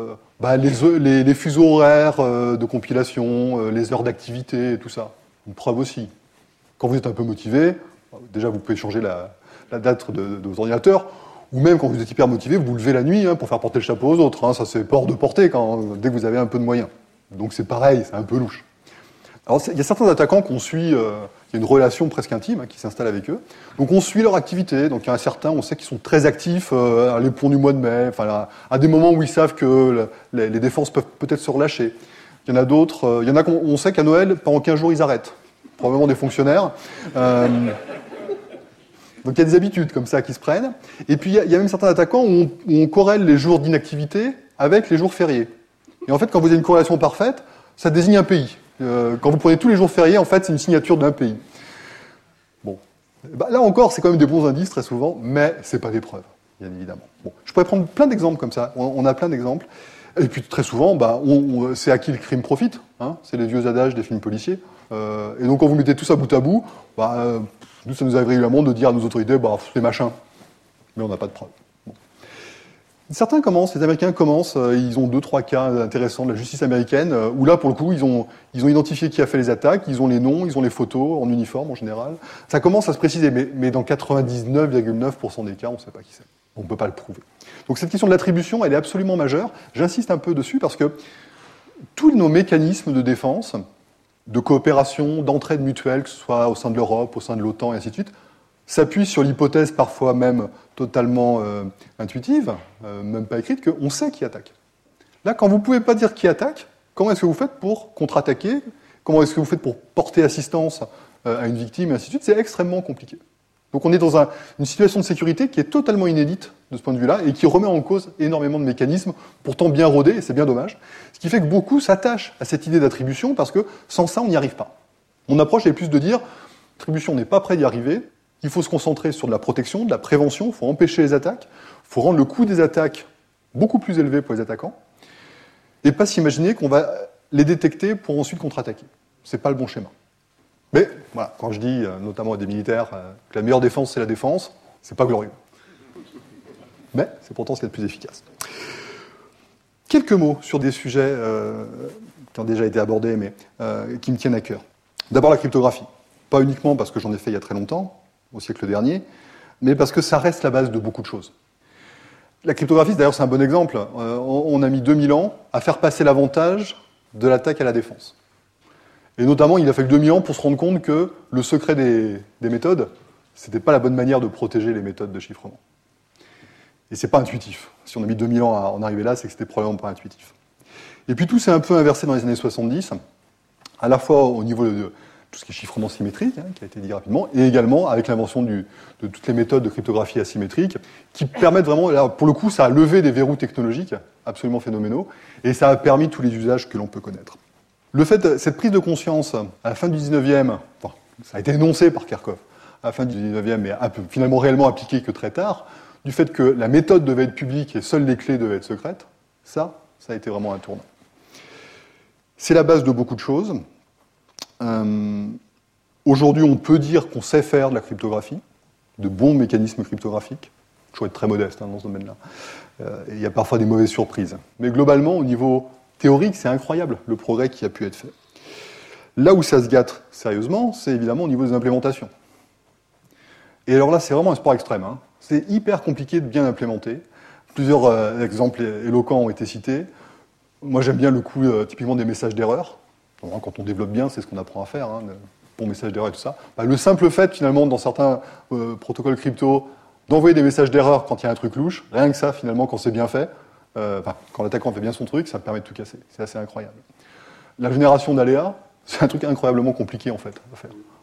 les fuseaux horaires de compilation, les heures d'activité, et tout ça. Une preuve aussi. Quand vous êtes un peu motivé, déjà vous pouvez changer la date de vos ordinateurs, ou même quand vous êtes hyper motivé, vous vous levez la nuit pour faire porter le chapeau aux autres. Ça c'est pas hors de portée dès que vous avez un peu de moyens. Donc c'est pareil, c'est un peu louche. Alors, il y a certains attaquants qu'on suit, il y a une relation presque intime qui s'installe avec eux. Donc, on suit leur activité. Donc, il y en a certains, on sait qu'ils sont très actifs à les ponts du mois de mai, à des moments où ils savent que les défenses peuvent peut-être se relâcher. Il y en a d'autres, il y en a qu'on sait qu'à Noël, pendant 15 jours, ils arrêtent. Probablement des fonctionnaires. Donc, il y a des habitudes comme ça qui se prennent. Et puis, il y a même certains attaquants où on corrèle les jours d'inactivité avec les jours fériés. Et en fait, quand vous avez une corrélation parfaite, ça désigne un pays. Quand vous prenez tous les jours fériés, en fait, c'est une signature d'un pays. Bon. Là encore, c'est quand même des bons indices, très souvent, mais c'est pas des preuves, bien évidemment. Bon. Je pourrais prendre plein d'exemples comme ça. On a plein d'exemples. Et puis, très souvent, c'est à qui le crime profite. C'est les vieux adages des films policiers. Et donc, quand vous mettez tout ça bout à bout, nous, ça nous arrive régulièrement de dire à nos autorités, c'est machin. Mais on n'a pas de preuves. Certains commencent, les Américains commencent, ils ont 2-3 cas intéressants de la justice américaine, où là, pour le coup, ils ont identifié qui a fait les attaques, ils ont les noms, ils ont les photos, en uniforme en général. Ça commence à se préciser, mais dans 99,9% des cas, on ne sait pas qui c'est. On ne peut pas le prouver. Donc cette question de l'attribution, elle est absolument majeure. J'insiste un peu dessus parce que tous nos mécanismes de défense, de coopération, d'entraide mutuelle, que ce soit au sein de l'Europe, au sein de l'OTAN, et ainsi de suite, s'appuie sur l'hypothèse parfois même totalement intuitive, même pas écrite, qu'on sait qui attaque. Là, quand vous ne pouvez pas dire qui attaque, comment est-ce que vous faites pour contre-attaquer? Comment est-ce que vous faites pour porter assistance à une victime, et ainsi de suite? C'est extrêmement compliqué. Donc on est dans une situation de sécurité qui est totalement inédite de ce point de vue-là, et qui remet en cause énormément de mécanismes, pourtant bien rodés, et c'est bien dommage. Ce qui fait que beaucoup s'attachent à cette idée d'attribution, parce que sans ça, on n'y arrive pas. Mon approche est plus de dire, l'attribution n'est pas près d'y arriver, il faut se concentrer sur de la protection, de la prévention, il faut empêcher les attaques, il faut rendre le coût des attaques beaucoup plus élevé pour les attaquants, et pas s'imaginer qu'on va les détecter pour ensuite contre-attaquer. C'est pas le bon schéma. Mais voilà, quand je dis, notamment à des militaires, que la meilleure défense c'est la défense, c'est pas glorieux. Mais c'est pourtant ce qui est le plus efficace. Quelques mots sur des sujets qui ont déjà été abordés, mais qui me tiennent à cœur. D'abord la cryptographie. Pas uniquement parce que j'en ai fait il y a très longtemps, au siècle dernier, mais parce que ça reste la base de beaucoup de choses. La cryptographie, d'ailleurs, c'est un bon exemple. On a mis 2000 ans à faire passer l'avantage de l'attaque à la défense. Et notamment, il a fallu 2000 ans pour se rendre compte que le secret des méthodes, c'était pas la bonne manière de protéger les méthodes de chiffrement. Et c'est pas intuitif. Si on a mis 2000 ans à en arriver là, c'est que c'était probablement pas intuitif. Et puis tout s'est un peu inversé dans les années 70, à la fois au niveau de tout ce qui est chiffrement symétrique, qui a été dit rapidement, et également avec l'invention de toutes les méthodes de cryptographie asymétrique, qui permettent vraiment, là, pour le coup, ça a levé des verrous technologiques absolument phénoménaux, et ça a permis tous les usages que l'on peut connaître. Le fait, cette prise de conscience, à la fin du 19e, enfin, ça a été énoncé par Kerckhoff, à la fin du 19e, mais finalement réellement appliqué que très tard, du fait que la méthode devait être publique et seules les clés devaient être secrètes, ça a été vraiment un tournant. C'est la base de beaucoup de choses. Aujourd'hui, on peut dire qu'on sait faire de la cryptographie, de bons mécanismes cryptographiques. Il faut être très modeste dans ce domaine-là. Il y a parfois des mauvaises surprises. Mais globalement, au niveau théorique, c'est incroyable le progrès qui a pu être fait. Là où ça se gâte sérieusement, c'est évidemment au niveau des implémentations. Et alors là, c'est vraiment un sport extrême. C'est hyper compliqué de bien implémenter. Plusieurs exemples éloquents ont été cités. Moi, j'aime bien le coup typiquement des messages d'erreur. Quand on développe bien, c'est ce qu'on apprend à faire, bon message d'erreur et tout ça. Le simple fait, finalement, dans certains protocoles crypto, d'envoyer des messages d'erreur quand il y a un truc louche, rien que ça, finalement, quand c'est bien fait, quand l'attaquant fait bien son truc, ça permet de tout casser. C'est assez incroyable. La génération d'aléas, c'est un truc incroyablement compliqué, en fait, à faire.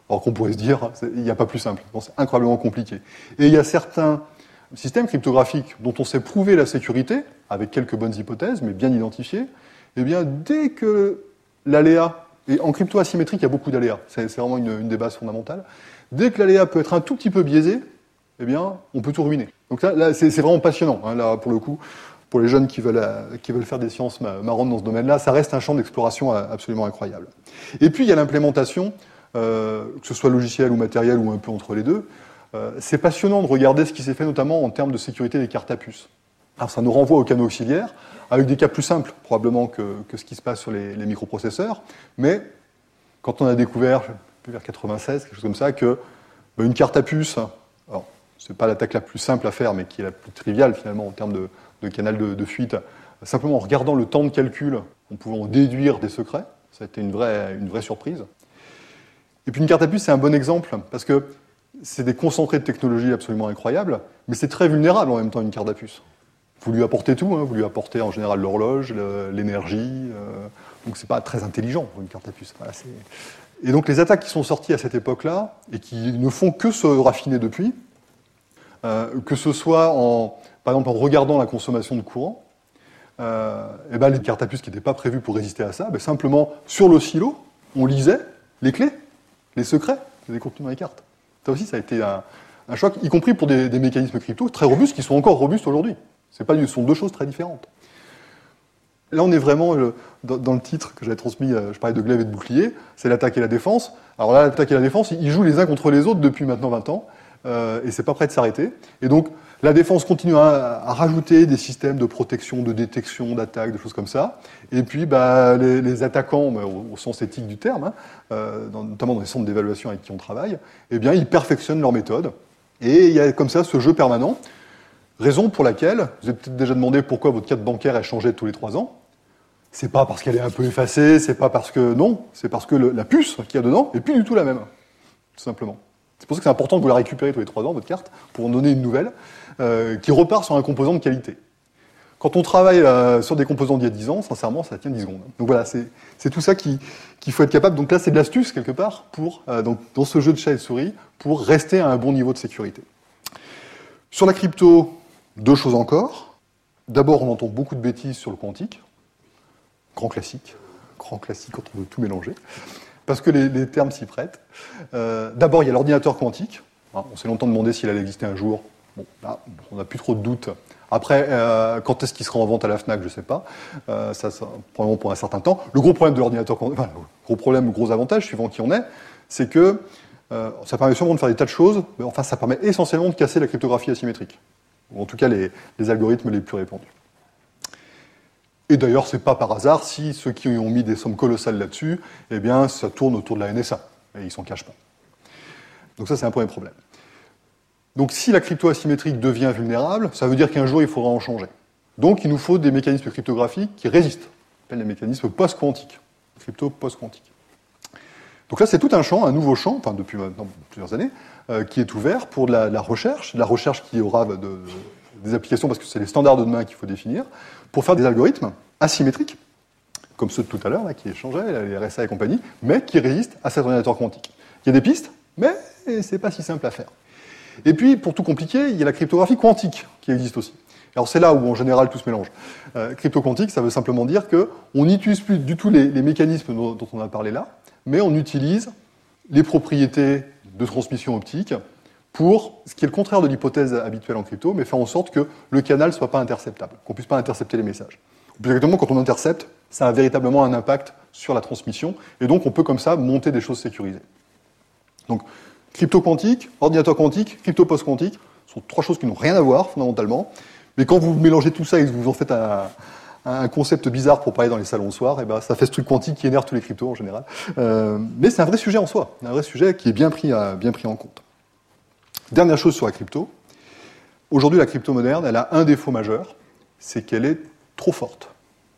Alors qu'on pourrait se dire, il n'y a pas plus simple. Non, c'est incroyablement compliqué. Et il y a certains systèmes cryptographiques dont on sait prouver la sécurité, avec quelques bonnes hypothèses, mais bien identifiées. Eh bien, dès que l'aléa, et en crypto asymétrique, il y a beaucoup d'aléas, c'est vraiment une des bases fondamentales, dès que l'aléa peut être un tout petit peu biaisé, eh bien, on peut tout ruiner. Donc là c'est vraiment passionnant, hein, là, pour le coup. Pour les jeunes qui veulent faire des sciences marrantes dans ce domaine-là, ça reste un champ d'exploration absolument incroyable. Et puis, il y a l'implémentation, que ce soit logiciel ou matériel ou un peu entre les deux. C'est passionnant de regarder ce qui s'est fait notamment en termes de sécurité des cartes à puce. Alors, ça nous renvoie aux canaux auxiliaires, avec des cas plus simples, probablement, que ce qui se passe sur les microprocesseurs. Mais quand on a découvert, vers 96, quelque chose comme ça, que une carte à puce, alors, c'est pas l'attaque la plus simple à faire, mais qui est la plus triviale, finalement, en termes de canal de fuite, simplement en regardant le temps de calcul, on pouvait en déduire des secrets. Ça a été une vraie surprise. Et puis une carte à puce, c'est un bon exemple, parce que c'est des concentrés de technologie absolument incroyables, mais c'est très vulnérable en même temps, une carte à puce. Vous lui apportez tout, hein, vous lui apportez en général l'horloge, l'énergie, donc c'est pas très intelligent, une carte à puce. Voilà, et donc les attaques qui sont sorties à cette époque-là, et qui ne font que se raffiner depuis, que ce soit par exemple, en regardant la consommation de courant, les cartes à puce qui n'étaient pas prévues pour résister à ça, simplement, sur le silo, on lisait les clés, les secrets qui étaient contenus dans les cartes. Ça aussi, ça a été un choc, y compris pour des mécanismes crypto très robustes, qui sont encore robustes aujourd'hui. Ce sont deux choses très différentes. Là, on est vraiment dans le titre que j'avais transmis, je parlais de glaive et de bouclier, c'est l'attaque et la défense. Alors là, l'attaque et la défense, ils jouent les uns contre les autres depuis maintenant 20 ans, et c'est pas prêt de s'arrêter. Et donc, la défense continue à rajouter des systèmes de protection, de détection, d'attaque, des choses comme ça. Et puis, les attaquants, au sens éthique du terme, notamment dans les centres d'évaluation avec qui on travaille, eh bien, ils perfectionnent leur méthode. Et il y a comme ça ce jeu permanent. Raison pour laquelle, vous avez peut-être déjà demandé pourquoi votre carte bancaire a changé tous les 3 ans. C'est pas parce qu'elle est un peu effacée, c'est pas parce que... Non, c'est parce que la puce qu'il y a dedans n'est plus du tout la même, tout simplement. C'est pour ça que c'est important de vous la récupérer tous les 3 ans, votre carte, pour en donner une nouvelle, qui repart sur un composant de qualité. Quand on travaille sur des composants d'il y a 10 ans, sincèrement, ça tient 10 secondes. Donc voilà, c'est tout ça qu'il faut être capable. Donc là, c'est de l'astuce, quelque part, dans ce jeu de chat et de souris, pour rester à un bon niveau de sécurité. Sur la crypto, 2 choses encore. D'abord, on entend beaucoup de bêtises sur le quantique. Grand classique quand on veut tout mélanger. Parce que les termes s'y prêtent. D'abord, il y a l'ordinateur quantique. On s'est longtemps demandé s'il allait exister un jour. Bon, là, on n'a plus trop de doutes. Après, quand est-ce qu'il sera en vente à la FNAC, je ne sais pas. Ça probablement pour un certain temps. Le gros problème de l'ordinateur quantique, le gros problème, le gros avantage, suivant qui on est, c'est que ça permet sûrement de faire des tas de choses, mais enfin, ça permet essentiellement de casser la cryptographie asymétrique. Ou en tout cas, les algorithmes les plus répandus. Et d'ailleurs, c'est pas par hasard si ceux qui ont mis des sommes colossales là-dessus, eh bien, ça tourne autour de la NSA. Et ils s'en cachent pas. Donc ça, c'est un premier problème. Donc si la crypto asymétrique devient vulnérable, ça veut dire qu'un jour, il faudra en changer. Donc il nous faut des mécanismes cryptographiques qui résistent. On appelle les mécanismes post-quantiques. Crypto post-quantique. Donc là, c'est tout un champ, un nouveau champ, enfin depuis maintenant plusieurs années, qui est ouvert pour la recherche qui aura des applications, parce que c'est les standards de demain qu'il faut définir, pour faire des algorithmes asymétriques, comme ceux de tout à l'heure, là, qui échangeaient, les RSA et compagnie, mais qui résistent à cet ordinateur quantique. Il y a des pistes, mais c'est pas si simple à faire. Et puis, pour tout compliquer, il y a la cryptographie quantique qui existe aussi. Alors c'est là où, en général, tout se mélange. Crypto-quantique, ça veut simplement dire qu'on n'utilise plus du tout les mécanismes dont on a parlé là, mais on utilise les propriétés de transmission optique pour ce qui est le contraire de l'hypothèse habituelle en crypto, mais faire en sorte que le canal ne soit pas interceptable, qu'on ne puisse pas intercepter les messages. Plus exactement, quand on intercepte, ça a véritablement un impact sur la transmission, et donc on peut comme ça monter des choses sécurisées. Donc, crypto quantique, ordinateur quantique, crypto post-quantique, sont 3 choses qui n'ont rien à voir, fondamentalement, mais quand vous mélangez tout ça et que vous en faites un concept bizarre pour parler dans les salons le soir, et ben ça fait ce truc quantique qui énerve tous les cryptos en général. Mais c'est un vrai sujet en soi, un vrai sujet qui est bien pris en compte. Dernière chose sur la crypto. Aujourd'hui, la crypto moderne, elle a un défaut majeur, c'est qu'elle est trop forte.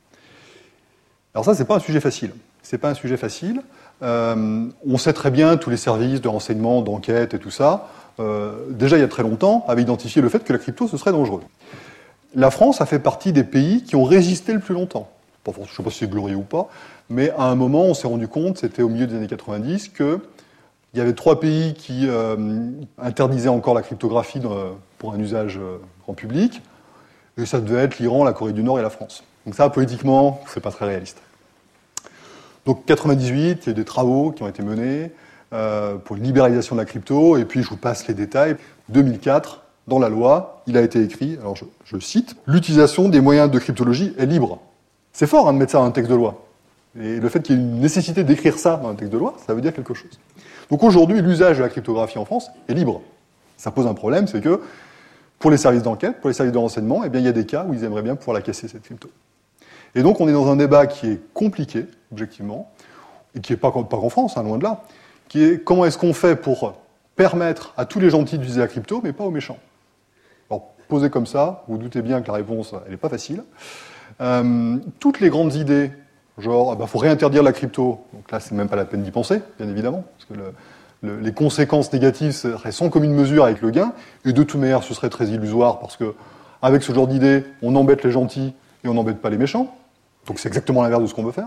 Alors ça, c'est pas un sujet facile. C'est pas un sujet facile. On sait très bien, tous les services de renseignement, d'enquête et tout ça, déjà il y a très longtemps, avaient identifié le fait que la crypto, ce serait dangereux. La France a fait partie des pays qui ont résisté le plus longtemps. Je ne sais pas si c'est glorieux ou pas, mais à un moment, on s'est rendu compte, c'était au milieu des années 90, que Il y avait 3 pays qui interdisaient encore la cryptographie pour un usage grand public. Et ça devait être l'Iran, la Corée du Nord et la France. Donc ça, politiquement, c'est pas très réaliste. Donc 98, il y a eu des travaux qui ont été menés pour une libéralisation de la crypto. Et puis, je vous passe les détails. 2004, dans la loi, il a été écrit, alors je cite, « L'utilisation des moyens de cryptologie est libre ». C'est fort de mettre ça dans un texte de loi. Et le fait qu'il y ait une nécessité d'écrire ça dans un texte de loi, ça veut dire quelque chose. Donc aujourd'hui, l'usage de la cryptographie en France est libre. Ça pose un problème, c'est que pour les services d'enquête, pour les services de renseignement, eh bien, il y a des cas où ils aimeraient bien pouvoir la casser, cette crypto. Et donc on est dans un débat qui est compliqué, objectivement, et qui n'est pas qu'en France, loin de là, qui est comment est-ce qu'on fait pour permettre à tous les gentils d'utiliser la crypto, mais pas aux méchants. Alors, posé comme ça, vous doutez bien que la réponse, elle n'est pas facile. Toutes les grandes idées, genre, faut réinterdire la crypto, donc là, c'est même pas la peine d'y penser, bien évidemment, parce que les conséquences négatives seraient sans commune mesure avec le gain, et de toute manière, ce serait très illusoire, parce que avec ce genre d'idée, on embête les gentils et on n'embête pas les méchants. Donc c'est exactement l'inverse de ce qu'on veut faire.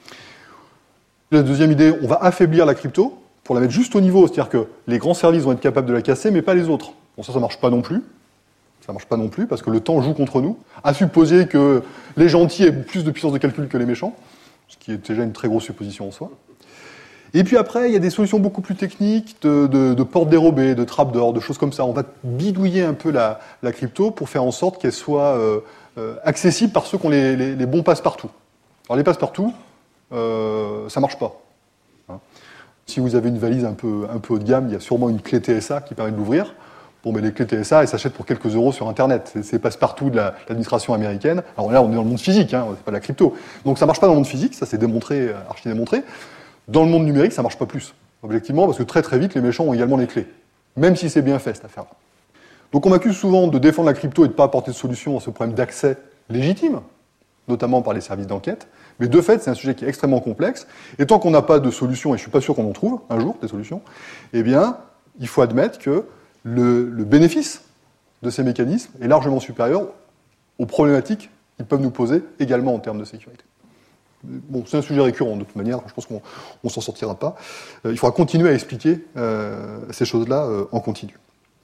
La deuxième idée, on va affaiblir la crypto pour la mettre juste au niveau, c'est-à-dire que les grands services vont être capables de la casser, mais pas les autres. Bon, ça marche pas non plus. Ça marche pas non plus, parce que le temps joue contre nous, à supposer que les gentils aient plus de puissance de calcul que les méchants, ce qui est déjà une très grosse supposition en soi. Et puis après, il y a des solutions beaucoup plus techniques de portes dérobées, de trappes d'or, de choses comme ça. On va bidouiller un peu la crypto pour faire en sorte qu'elle soit accessible par ceux qui ont les bons passe-partout. Alors les passe-partout, ça marche pas. Hein. Si vous avez une valise un peu haut de gamme, il y a sûrement une clé TSA qui permet de l'ouvrir. Bon, mais les clés TSA, elles s'achètent pour quelques euros sur Internet. C'est passe-partout de l'administration américaine. Alors là, on est dans le monde physique, c'est pas de la crypto. Donc ça marche pas dans le monde physique, ça c'est démontré, archi-démontré. Dans le monde numérique, ça marche pas plus, objectivement, parce que très très vite, les méchants ont également les clés. Même si c'est bien fait, cette affaire-là. Donc on m'accuse souvent de défendre la crypto et de ne pas apporter de solution à ce problème d'accès légitime, notamment par les services d'enquête. Mais de fait, c'est un sujet qui est extrêmement complexe. Et tant qu'on n'a pas de solution, et je ne suis pas sûr qu'on en trouve un jour, des solutions, eh bien, il faut admettre que le bénéfice de ces mécanismes est largement supérieur aux problématiques qu'ils peuvent nous poser également en termes de sécurité. Bon, c'est un sujet récurrent, de toute manière, je pense qu'on ne s'en sortira pas. Il faudra continuer à expliquer ces choses-là en continu.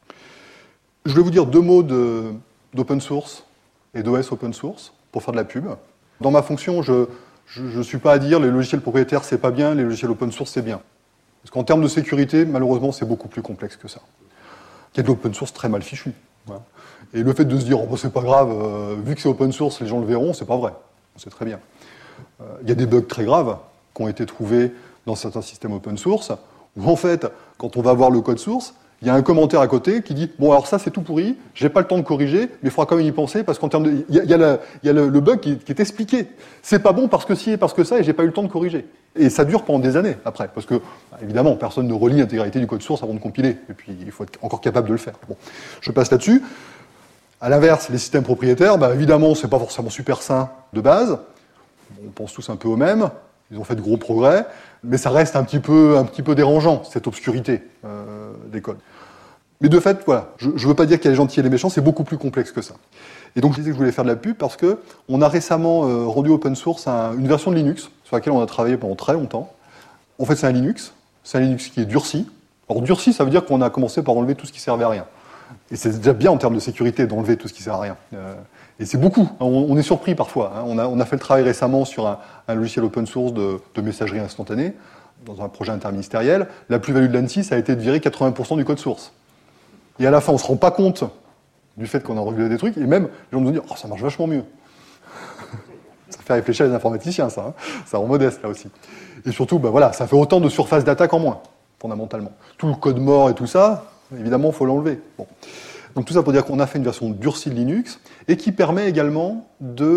Je vais vous dire 2 mots d'open source et d'OS open source pour faire de la pub. Dans ma fonction, je ne suis pas à dire les logiciels propriétaires, c'est pas bien, les logiciels open source, c'est bien. Parce qu'en termes de sécurité, malheureusement, c'est beaucoup plus complexe que ça. Il y a de l'open source très mal fichu. Voilà. Et le fait de se dire, c'est pas grave, vu que c'est open source, les gens le verront, c'est pas vrai. On sait très bien. Il y a des bugs très graves qui ont été trouvés dans certains systèmes open source, où en fait, quand on va voir le code source, il y a un commentaire à côté qui dit « Bon, alors ça, c'est tout pourri, j'ai pas le temps de corriger, mais il faudra quand même y penser, parce qu'en termes de... » Il y a le bug qui est expliqué. C'est pas bon parce que ci et parce que ça, et j'ai pas eu le temps de corriger. Et ça dure pendant des années, après, parce que, évidemment, personne ne relit l'intégralité du code source avant de compiler, et puis il faut être encore capable de le faire. Bon, je passe là-dessus. À l'inverse, les systèmes propriétaires, évidemment, c'est pas forcément super sain de base. On pense tous un peu au même. Ils ont fait de gros progrès, mais ça reste un petit peu dérangeant, cette obscurité des codes. Mais de fait, voilà, je ne veux pas dire qu'il y a les gentils et les méchants, c'est beaucoup plus complexe que ça. Et donc je disais que je voulais faire de la pub parce qu'on a récemment rendu open source une version de Linux, sur laquelle on a travaillé pendant très longtemps. En fait, c'est un Linux qui est durci. Alors durci, ça veut dire qu'on a commencé par enlever tout ce qui servait à rien. Et c'est déjà bien en termes de sécurité d'enlever tout ce qui sert à rien. Et c'est beaucoup. On est surpris parfois. On a fait le travail récemment sur un logiciel open source de messagerie instantanée, dans un projet interministériel. La plus-value de l'ANSSI, ça a été de virer 80% du code source. Et à la fin, on ne se rend pas compte du fait qu'on a régulé des trucs, et même, les gens nous disent « Oh, ça marche vachement mieux ». Ça fait réfléchir les informaticiens, ça. Ça rend modeste, là aussi. Et surtout, voilà, ça fait autant de surface d'attaque en moins, fondamentalement. Tout le code mort et tout ça, évidemment, il faut l'enlever. Bon. Donc tout ça pour dire qu'on a fait une version durcie de Linux, et qui permet également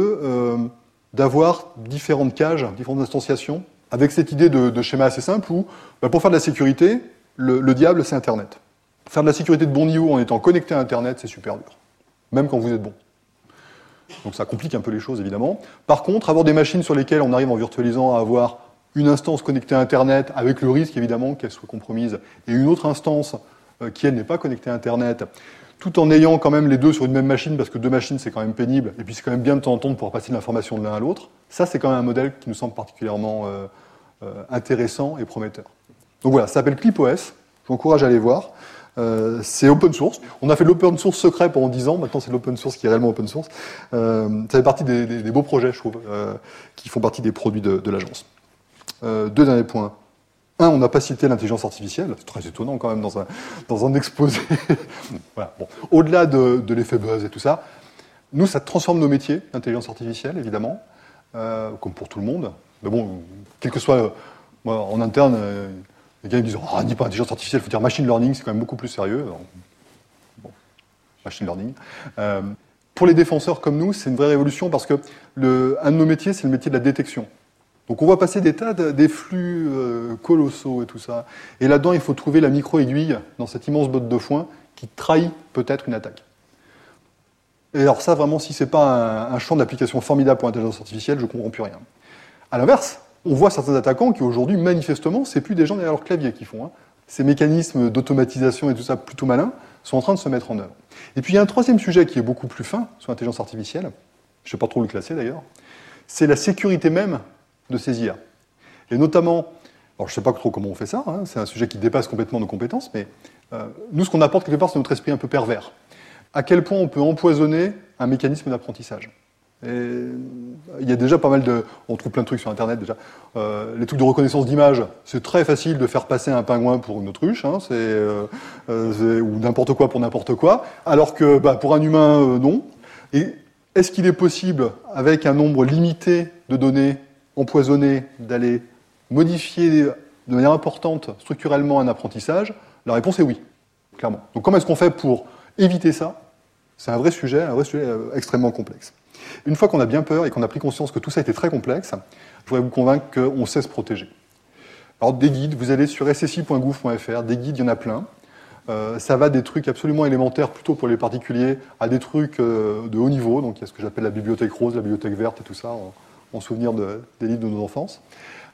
d'avoir différentes cages, différentes instanciations, avec cette idée de schéma assez simple où, pour faire de la sécurité, le diable, c'est Internet. Faire de la sécurité de bon niveau en étant connecté à Internet, c'est super dur. Même quand vous êtes bon. Donc ça complique un peu les choses, évidemment. Par contre, avoir des machines sur lesquelles on arrive en virtualisant à avoir une instance connectée à Internet, avec le risque, évidemment, qu'elle soit compromise, et une autre instance qui, elle, n'est pas connectée à Internet, tout en ayant quand même les deux sur une même machine, parce que 2 machines, c'est quand même pénible, et puis c'est quand même bien de temps en temps de pouvoir passer de l'information de l'un à l'autre. Ça, c'est quand même un modèle qui nous semble particulièrement intéressant et prometteur. Donc voilà, ça s'appelle ClipOS. Je vous encourage à aller voir. C'est open source. On a fait de l'open source secret pendant 10 ans. Maintenant, c'est de l'open source qui est réellement open source. Ça fait partie des beaux projets, je trouve, qui font partie des produits de l'agence. Deux derniers points. Un, on n'a pas cité l'intelligence artificielle. C'est très étonnant quand même dans un exposé. Voilà. Bon. Au-delà de l'effet buzz et tout ça, nous, ça transforme nos métiers, l'intelligence artificielle, évidemment, comme pour tout le monde. Mais bon, quel que soit... moi, en interne, les gars ils me disent « dis pas intelligence artificielle, il faut dire machine learning, c'est quand même beaucoup plus sérieux. » Bon, machine learning. Pour les défenseurs comme nous, c'est une vraie révolution parce que un de nos métiers, c'est le métier de la détection. Donc on va passer des flux colossaux et tout ça. Et là-dedans, il faut trouver la micro-aiguille dans cette immense botte de foin qui trahit peut-être une attaque. Et alors ça, vraiment, si c'est pas un champ d'application formidable pour l'intelligence artificielle, je ne comprends plus rien. À l'inverse, on voit certains attaquants qui aujourd'hui, manifestement, c'est plus des gens derrière leur clavier qui font. Ces mécanismes d'automatisation et tout ça plutôt malins sont en train de se mettre en œuvre. Et puis il y a un troisième sujet qui est beaucoup plus fin sur l'intelligence artificielle, je ne sais pas trop le classer d'ailleurs, c'est la sécurité même de ces IA. Et notamment, alors je ne sais pas trop comment on fait ça, c'est un sujet qui dépasse complètement nos compétences, mais nous, ce qu'on apporte quelque part, c'est notre esprit un peu pervers. À quel point on peut empoisonner un mécanisme d'apprentissage. Et il y a déjà pas mal de... On trouve plein de trucs sur Internet déjà. Les trucs de reconnaissance d'image, c'est très facile de faire passer un pingouin pour une autruche, ou n'importe quoi pour n'importe quoi, alors que pour un humain, non. Et est-ce qu'il est possible, avec un nombre limité de données empoisonnées, d'aller modifier de manière importante, structurellement, un apprentissage? La réponse est oui, clairement. Donc comment est-ce qu'on fait pour éviter ça? C'est un vrai sujet extrêmement complexe. Une fois qu'on a bien peur et qu'on a pris conscience que tout ça était très complexe, je voudrais vous convaincre qu'on sait se protéger. Alors des guides, vous allez sur ssi.gouv.fr, des guides, il y en a plein. Ça va des trucs absolument élémentaires, plutôt pour les particuliers, à des trucs de haut niveau. Donc il y a ce que j'appelle la bibliothèque rose, la bibliothèque verte et tout ça, en souvenir des livres de nos enfances.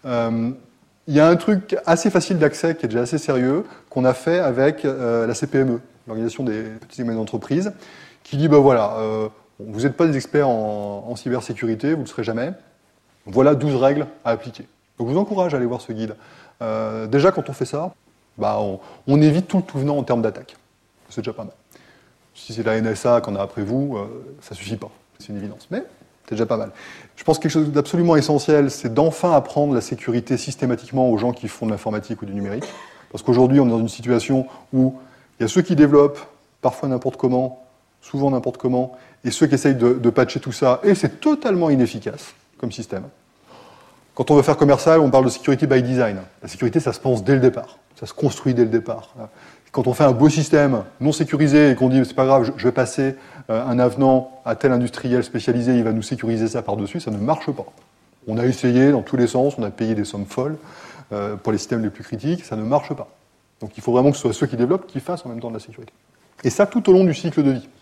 Il y a un truc assez facile d'accès, qui est déjà assez sérieux, qu'on a fait avec la CPME, l'Organisation des petites et moyennes entreprises, qui dit, vous n'êtes pas des experts en cybersécurité, vous ne le serez jamais. Voilà 12 règles à appliquer. Donc je vous encourage à aller voir ce guide. Déjà, quand on fait ça, on évite tout le tout venant en termes d'attaque. C'est déjà pas mal. Si c'est la NSA qu'on a après vous, ça ne suffit pas. C'est une évidence. Mais c'est déjà pas mal. Je pense que quelque chose d'absolument essentiel, c'est d'enfin apprendre la sécurité systématiquement aux gens qui font de l'informatique ou du numérique. Parce qu'aujourd'hui, on est dans une situation où il y a ceux qui développent, parfois n'importe comment, souvent n'importe comment, et ceux qui essayent de patcher tout ça, et c'est totalement inefficace comme système. Quand on veut faire commercial, on parle de security by design. La sécurité, ça se pense dès le départ. Ça se construit dès le départ. Quand on fait un beau système non sécurisé et qu'on dit, c'est pas grave, je vais passer un avenant à tel industriel spécialisé, il va nous sécuriser ça par-dessus, ça ne marche pas. On a essayé dans tous les sens, on a payé des sommes folles pour les systèmes les plus critiques, ça ne marche pas. Donc il faut vraiment que ce soit ceux qui développent qui fassent en même temps de la sécurité. Et ça tout au long du cycle de vie.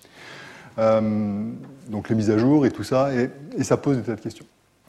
Donc les mises à jour et tout ça, et ça pose des tas de questions.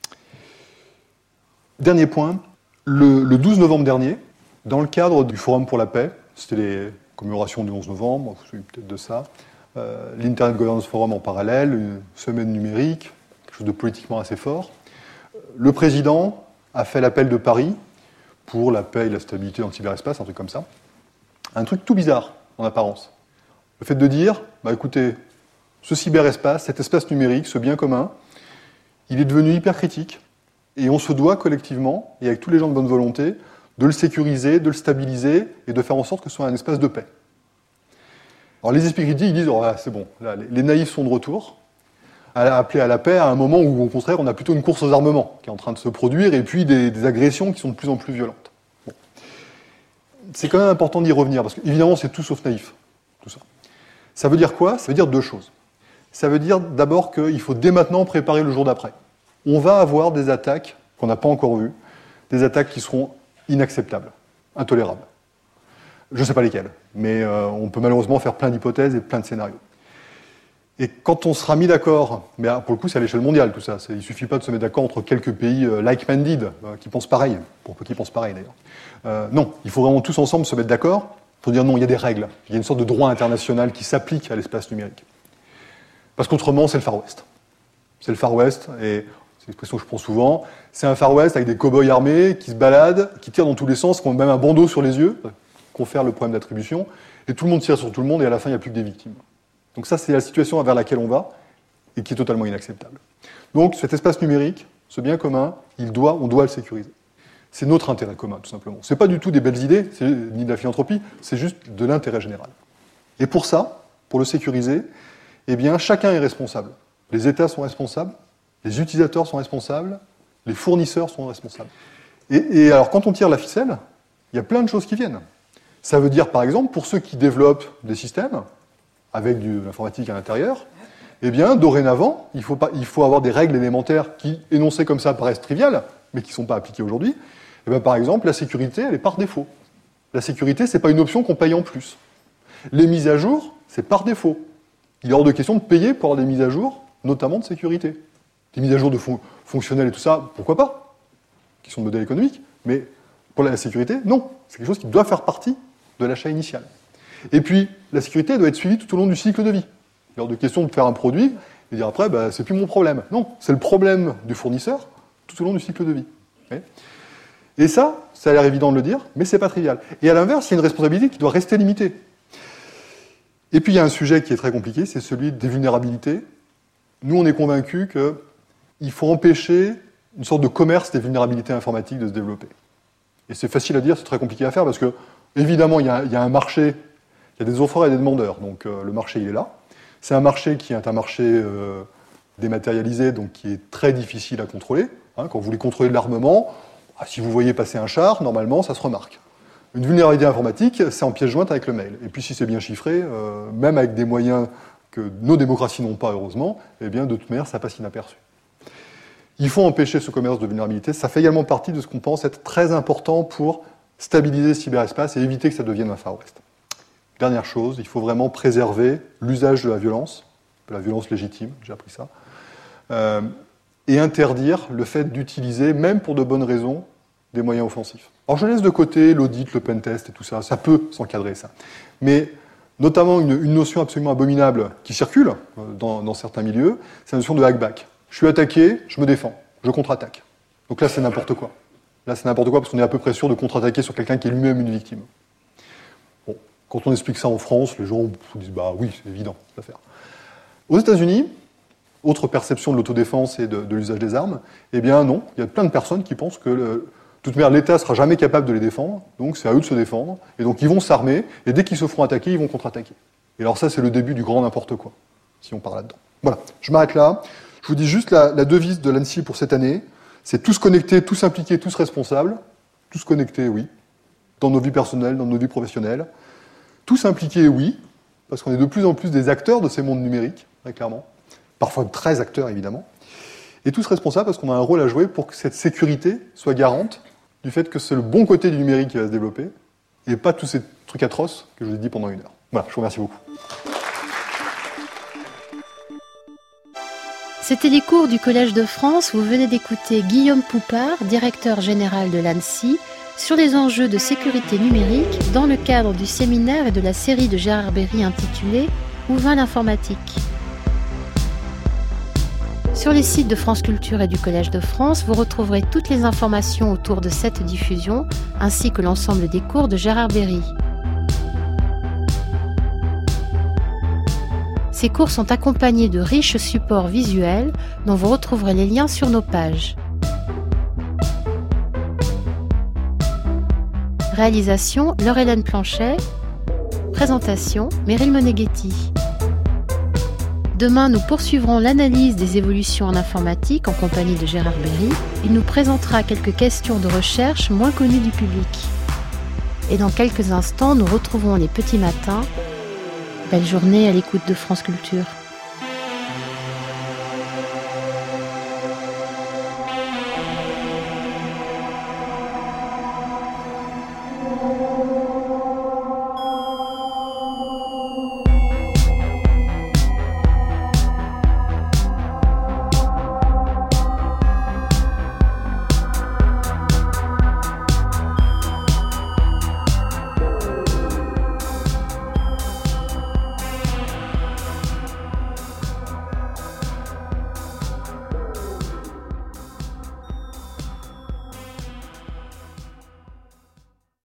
Dernier point, le 12 novembre dernier, dans le cadre du Forum pour la paix, c'était les commémorations du 11 novembre, vous vous souvenez peut-être de ça, l'Internet Governance Forum en parallèle, une semaine numérique, quelque chose de politiquement assez fort, le président a fait l'appel de Paris pour la paix et la stabilité dans le cyberespace, un truc comme ça. Un truc tout bizarre en apparence. Le fait de dire, écoutez, ce cyberespace, cet espace numérique, ce bien commun, il est devenu hyper critique et on se doit collectivement, et avec tous les gens de bonne volonté, de le sécuriser, de le stabiliser et de faire en sorte que ce soit un espace de paix. Alors les esprits critiques, ils disent, c'est bon, là, les naïfs sont de retour, à appeler à la paix à un moment où, au contraire, on a plutôt une course aux armements qui est en train de se produire et puis des agressions qui sont de plus en plus violentes. Bon. C'est quand même important d'y revenir parce qu'évidemment, c'est tout sauf naïf, tout ça. Ça veut dire quoi? Ça veut dire deux choses. Ça veut dire d'abord qu'il faut dès maintenant préparer le jour d'après. On va avoir des attaques qu'on n'a pas encore vues, des attaques qui seront inacceptables, intolérables. Je ne sais pas lesquelles, mais on peut malheureusement faire plein d'hypothèses et plein de scénarios. Et quand on sera mis d'accord, mais pour le coup c'est à l'échelle mondiale tout ça, il ne suffit pas de se mettre d'accord entre quelques pays like-minded, qui pensent pareil, pour peu qu'ils pensent pareil d'ailleurs. Non, il faut vraiment tous ensemble se mettre d'accord pour dire non, il y a des règles, il y a une sorte de droit international qui s'applique à l'espace numérique. Parce qu'autrement c'est le Far West. C'est le Far West, et c'est l'expression que je prends souvent, c'est un Far West avec des cow-boys armés qui se baladent, qui tirent dans tous les sens, qui ont même un bandeau sur les yeux, confère le problème d'attribution, et tout le monde tire sur tout le monde, et à la fin, il n'y a plus que des victimes. Donc ça, c'est la situation vers laquelle on va, et qui est totalement inacceptable. Donc cet espace numérique, ce bien commun, on doit le sécuriser. C'est notre intérêt commun, tout simplement. Ce n'est pas du tout des belles idées, ni de la philanthropie, c'est juste de l'intérêt général. Et pour ça, pour le sécuriser, eh bien, chacun est responsable. Les États sont responsables, les utilisateurs sont responsables, les fournisseurs sont responsables. Et alors, quand on tire la ficelle, il y a plein de choses qui viennent. Ça veut dire, par exemple, pour ceux qui développent des systèmes, avec de l'informatique à l'intérieur, eh bien, dorénavant, il faut avoir des règles élémentaires qui, énoncées comme ça, paraissent triviales, mais qui ne sont pas appliquées aujourd'hui. Eh bien, par exemple, la sécurité, elle est par défaut. La sécurité, ce n'est pas une option qu'on paye en plus. Les mises à jour, c'est par défaut. Il est hors de question de payer pour avoir des mises à jour, notamment de sécurité. Des mises à jour de fonctionnels et tout ça, pourquoi pas? Qui sont de modèle économique, mais pour la sécurité, non. C'est quelque chose qui doit faire partie de l'achat initial. Et puis, la sécurité doit être suivie tout au long du cycle de vie. Il est hors de question de faire un produit et dire après, c'est plus mon problème. Non, c'est le problème du fournisseur tout au long du cycle de vie. Okay. Et ça a l'air évident de le dire, mais c'est pas trivial. Et à l'inverse, il y a une responsabilité qui doit rester limitée. Et puis il y a un sujet qui est très compliqué, c'est celui des vulnérabilités. Nous, on est convaincus qu'il faut empêcher une sorte de commerce des vulnérabilités informatiques de se développer. Et c'est facile à dire, c'est très compliqué à faire, parce que, évidemment, il y a un marché, il y a des offreurs et des demandeurs, donc le marché, il est là. C'est un marché qui est un marché dématérialisé, donc qui est très difficile à contrôler. Hein, quand vous voulez contrôler de l'armement, si vous voyez passer un char, normalement, ça se remarque. Une vulnérabilité informatique, c'est en pièce jointe avec le mail. Et puis si c'est bien chiffré, même avec des moyens que nos démocraties n'ont pas, heureusement, eh bien, de toute manière, ça passe inaperçu. Il faut empêcher ce commerce de vulnérabilité. Ça fait également partie de ce qu'on pense être très important pour stabiliser le cyberespace et éviter que ça devienne un Far West. Dernière chose, il faut vraiment préserver l'usage de la violence légitime, j'ai appris ça, et interdire le fait d'utiliser, même pour de bonnes raisons, des moyens offensifs. Alors je laisse de côté l'audit, le pentest et tout ça, ça peut s'encadrer ça. Mais notamment une notion absolument abominable qui circule dans certains milieux, c'est la notion de hackback. Je suis attaqué, je me défends, je contre-attaque. Donc là c'est n'importe quoi. Là c'est n'importe quoi parce qu'on est à peu près sûr de contre-attaquer sur quelqu'un qui est lui-même une victime. Bon, quand on explique ça en France, les gens disent bah oui, c'est évident, cette affaire. Aux États-Unis, autre perception de l'autodéfense et de l'usage des armes, eh bien non, il y a plein de personnes qui pensent que de toute manière, l'État ne sera jamais capable de les défendre, donc c'est à eux de se défendre, et donc ils vont s'armer, et dès qu'ils se feront attaquer, ils vont contre-attaquer. Et alors ça, c'est le début du grand n'importe quoi, si on part là-dedans. Voilà, je m'arrête là. Je vous dis juste la devise de l'ANSSI pour cette année, c'est tous connectés, tous impliqués, tous responsables. Tous connectés, oui, dans nos vies personnelles, dans nos vies professionnelles. Tous impliqués, oui, parce qu'on est de plus en plus des acteurs de ces mondes numériques, très clairement. Parfois très acteurs, évidemment. Et tous responsables parce qu'on a un rôle à jouer pour que cette sécurité soit garante du fait que c'est le bon côté du numérique qui va se développer, et pas tous ces trucs atroces que je vous ai dit pendant 1 heure. Voilà, je vous remercie beaucoup. C'était les cours du Collège de France. Vous venez d'écouter Guillaume Poupard, directeur général de l'ANSSI, sur les enjeux de sécurité numérique dans le cadre du séminaire et de la série de Gérard Berry intitulée « Où va l'informatique ?» Sur les sites de France Culture et du Collège de France, vous retrouverez toutes les informations autour de cette diffusion, ainsi que l'ensemble des cours de Gérard Berry. Ces cours sont accompagnés de riches supports visuels dont vous retrouverez les liens sur nos pages. Réalisation, Laure-Hélène Planchet. Présentation, Meryl Moneghetti. Demain, nous poursuivrons l'analyse des évolutions en informatique en compagnie de Gérard Berry. Il nous présentera quelques questions de recherche moins connues du public. Et dans quelques instants, nous retrouverons les petits matins. Belle journée à l'écoute de France Culture.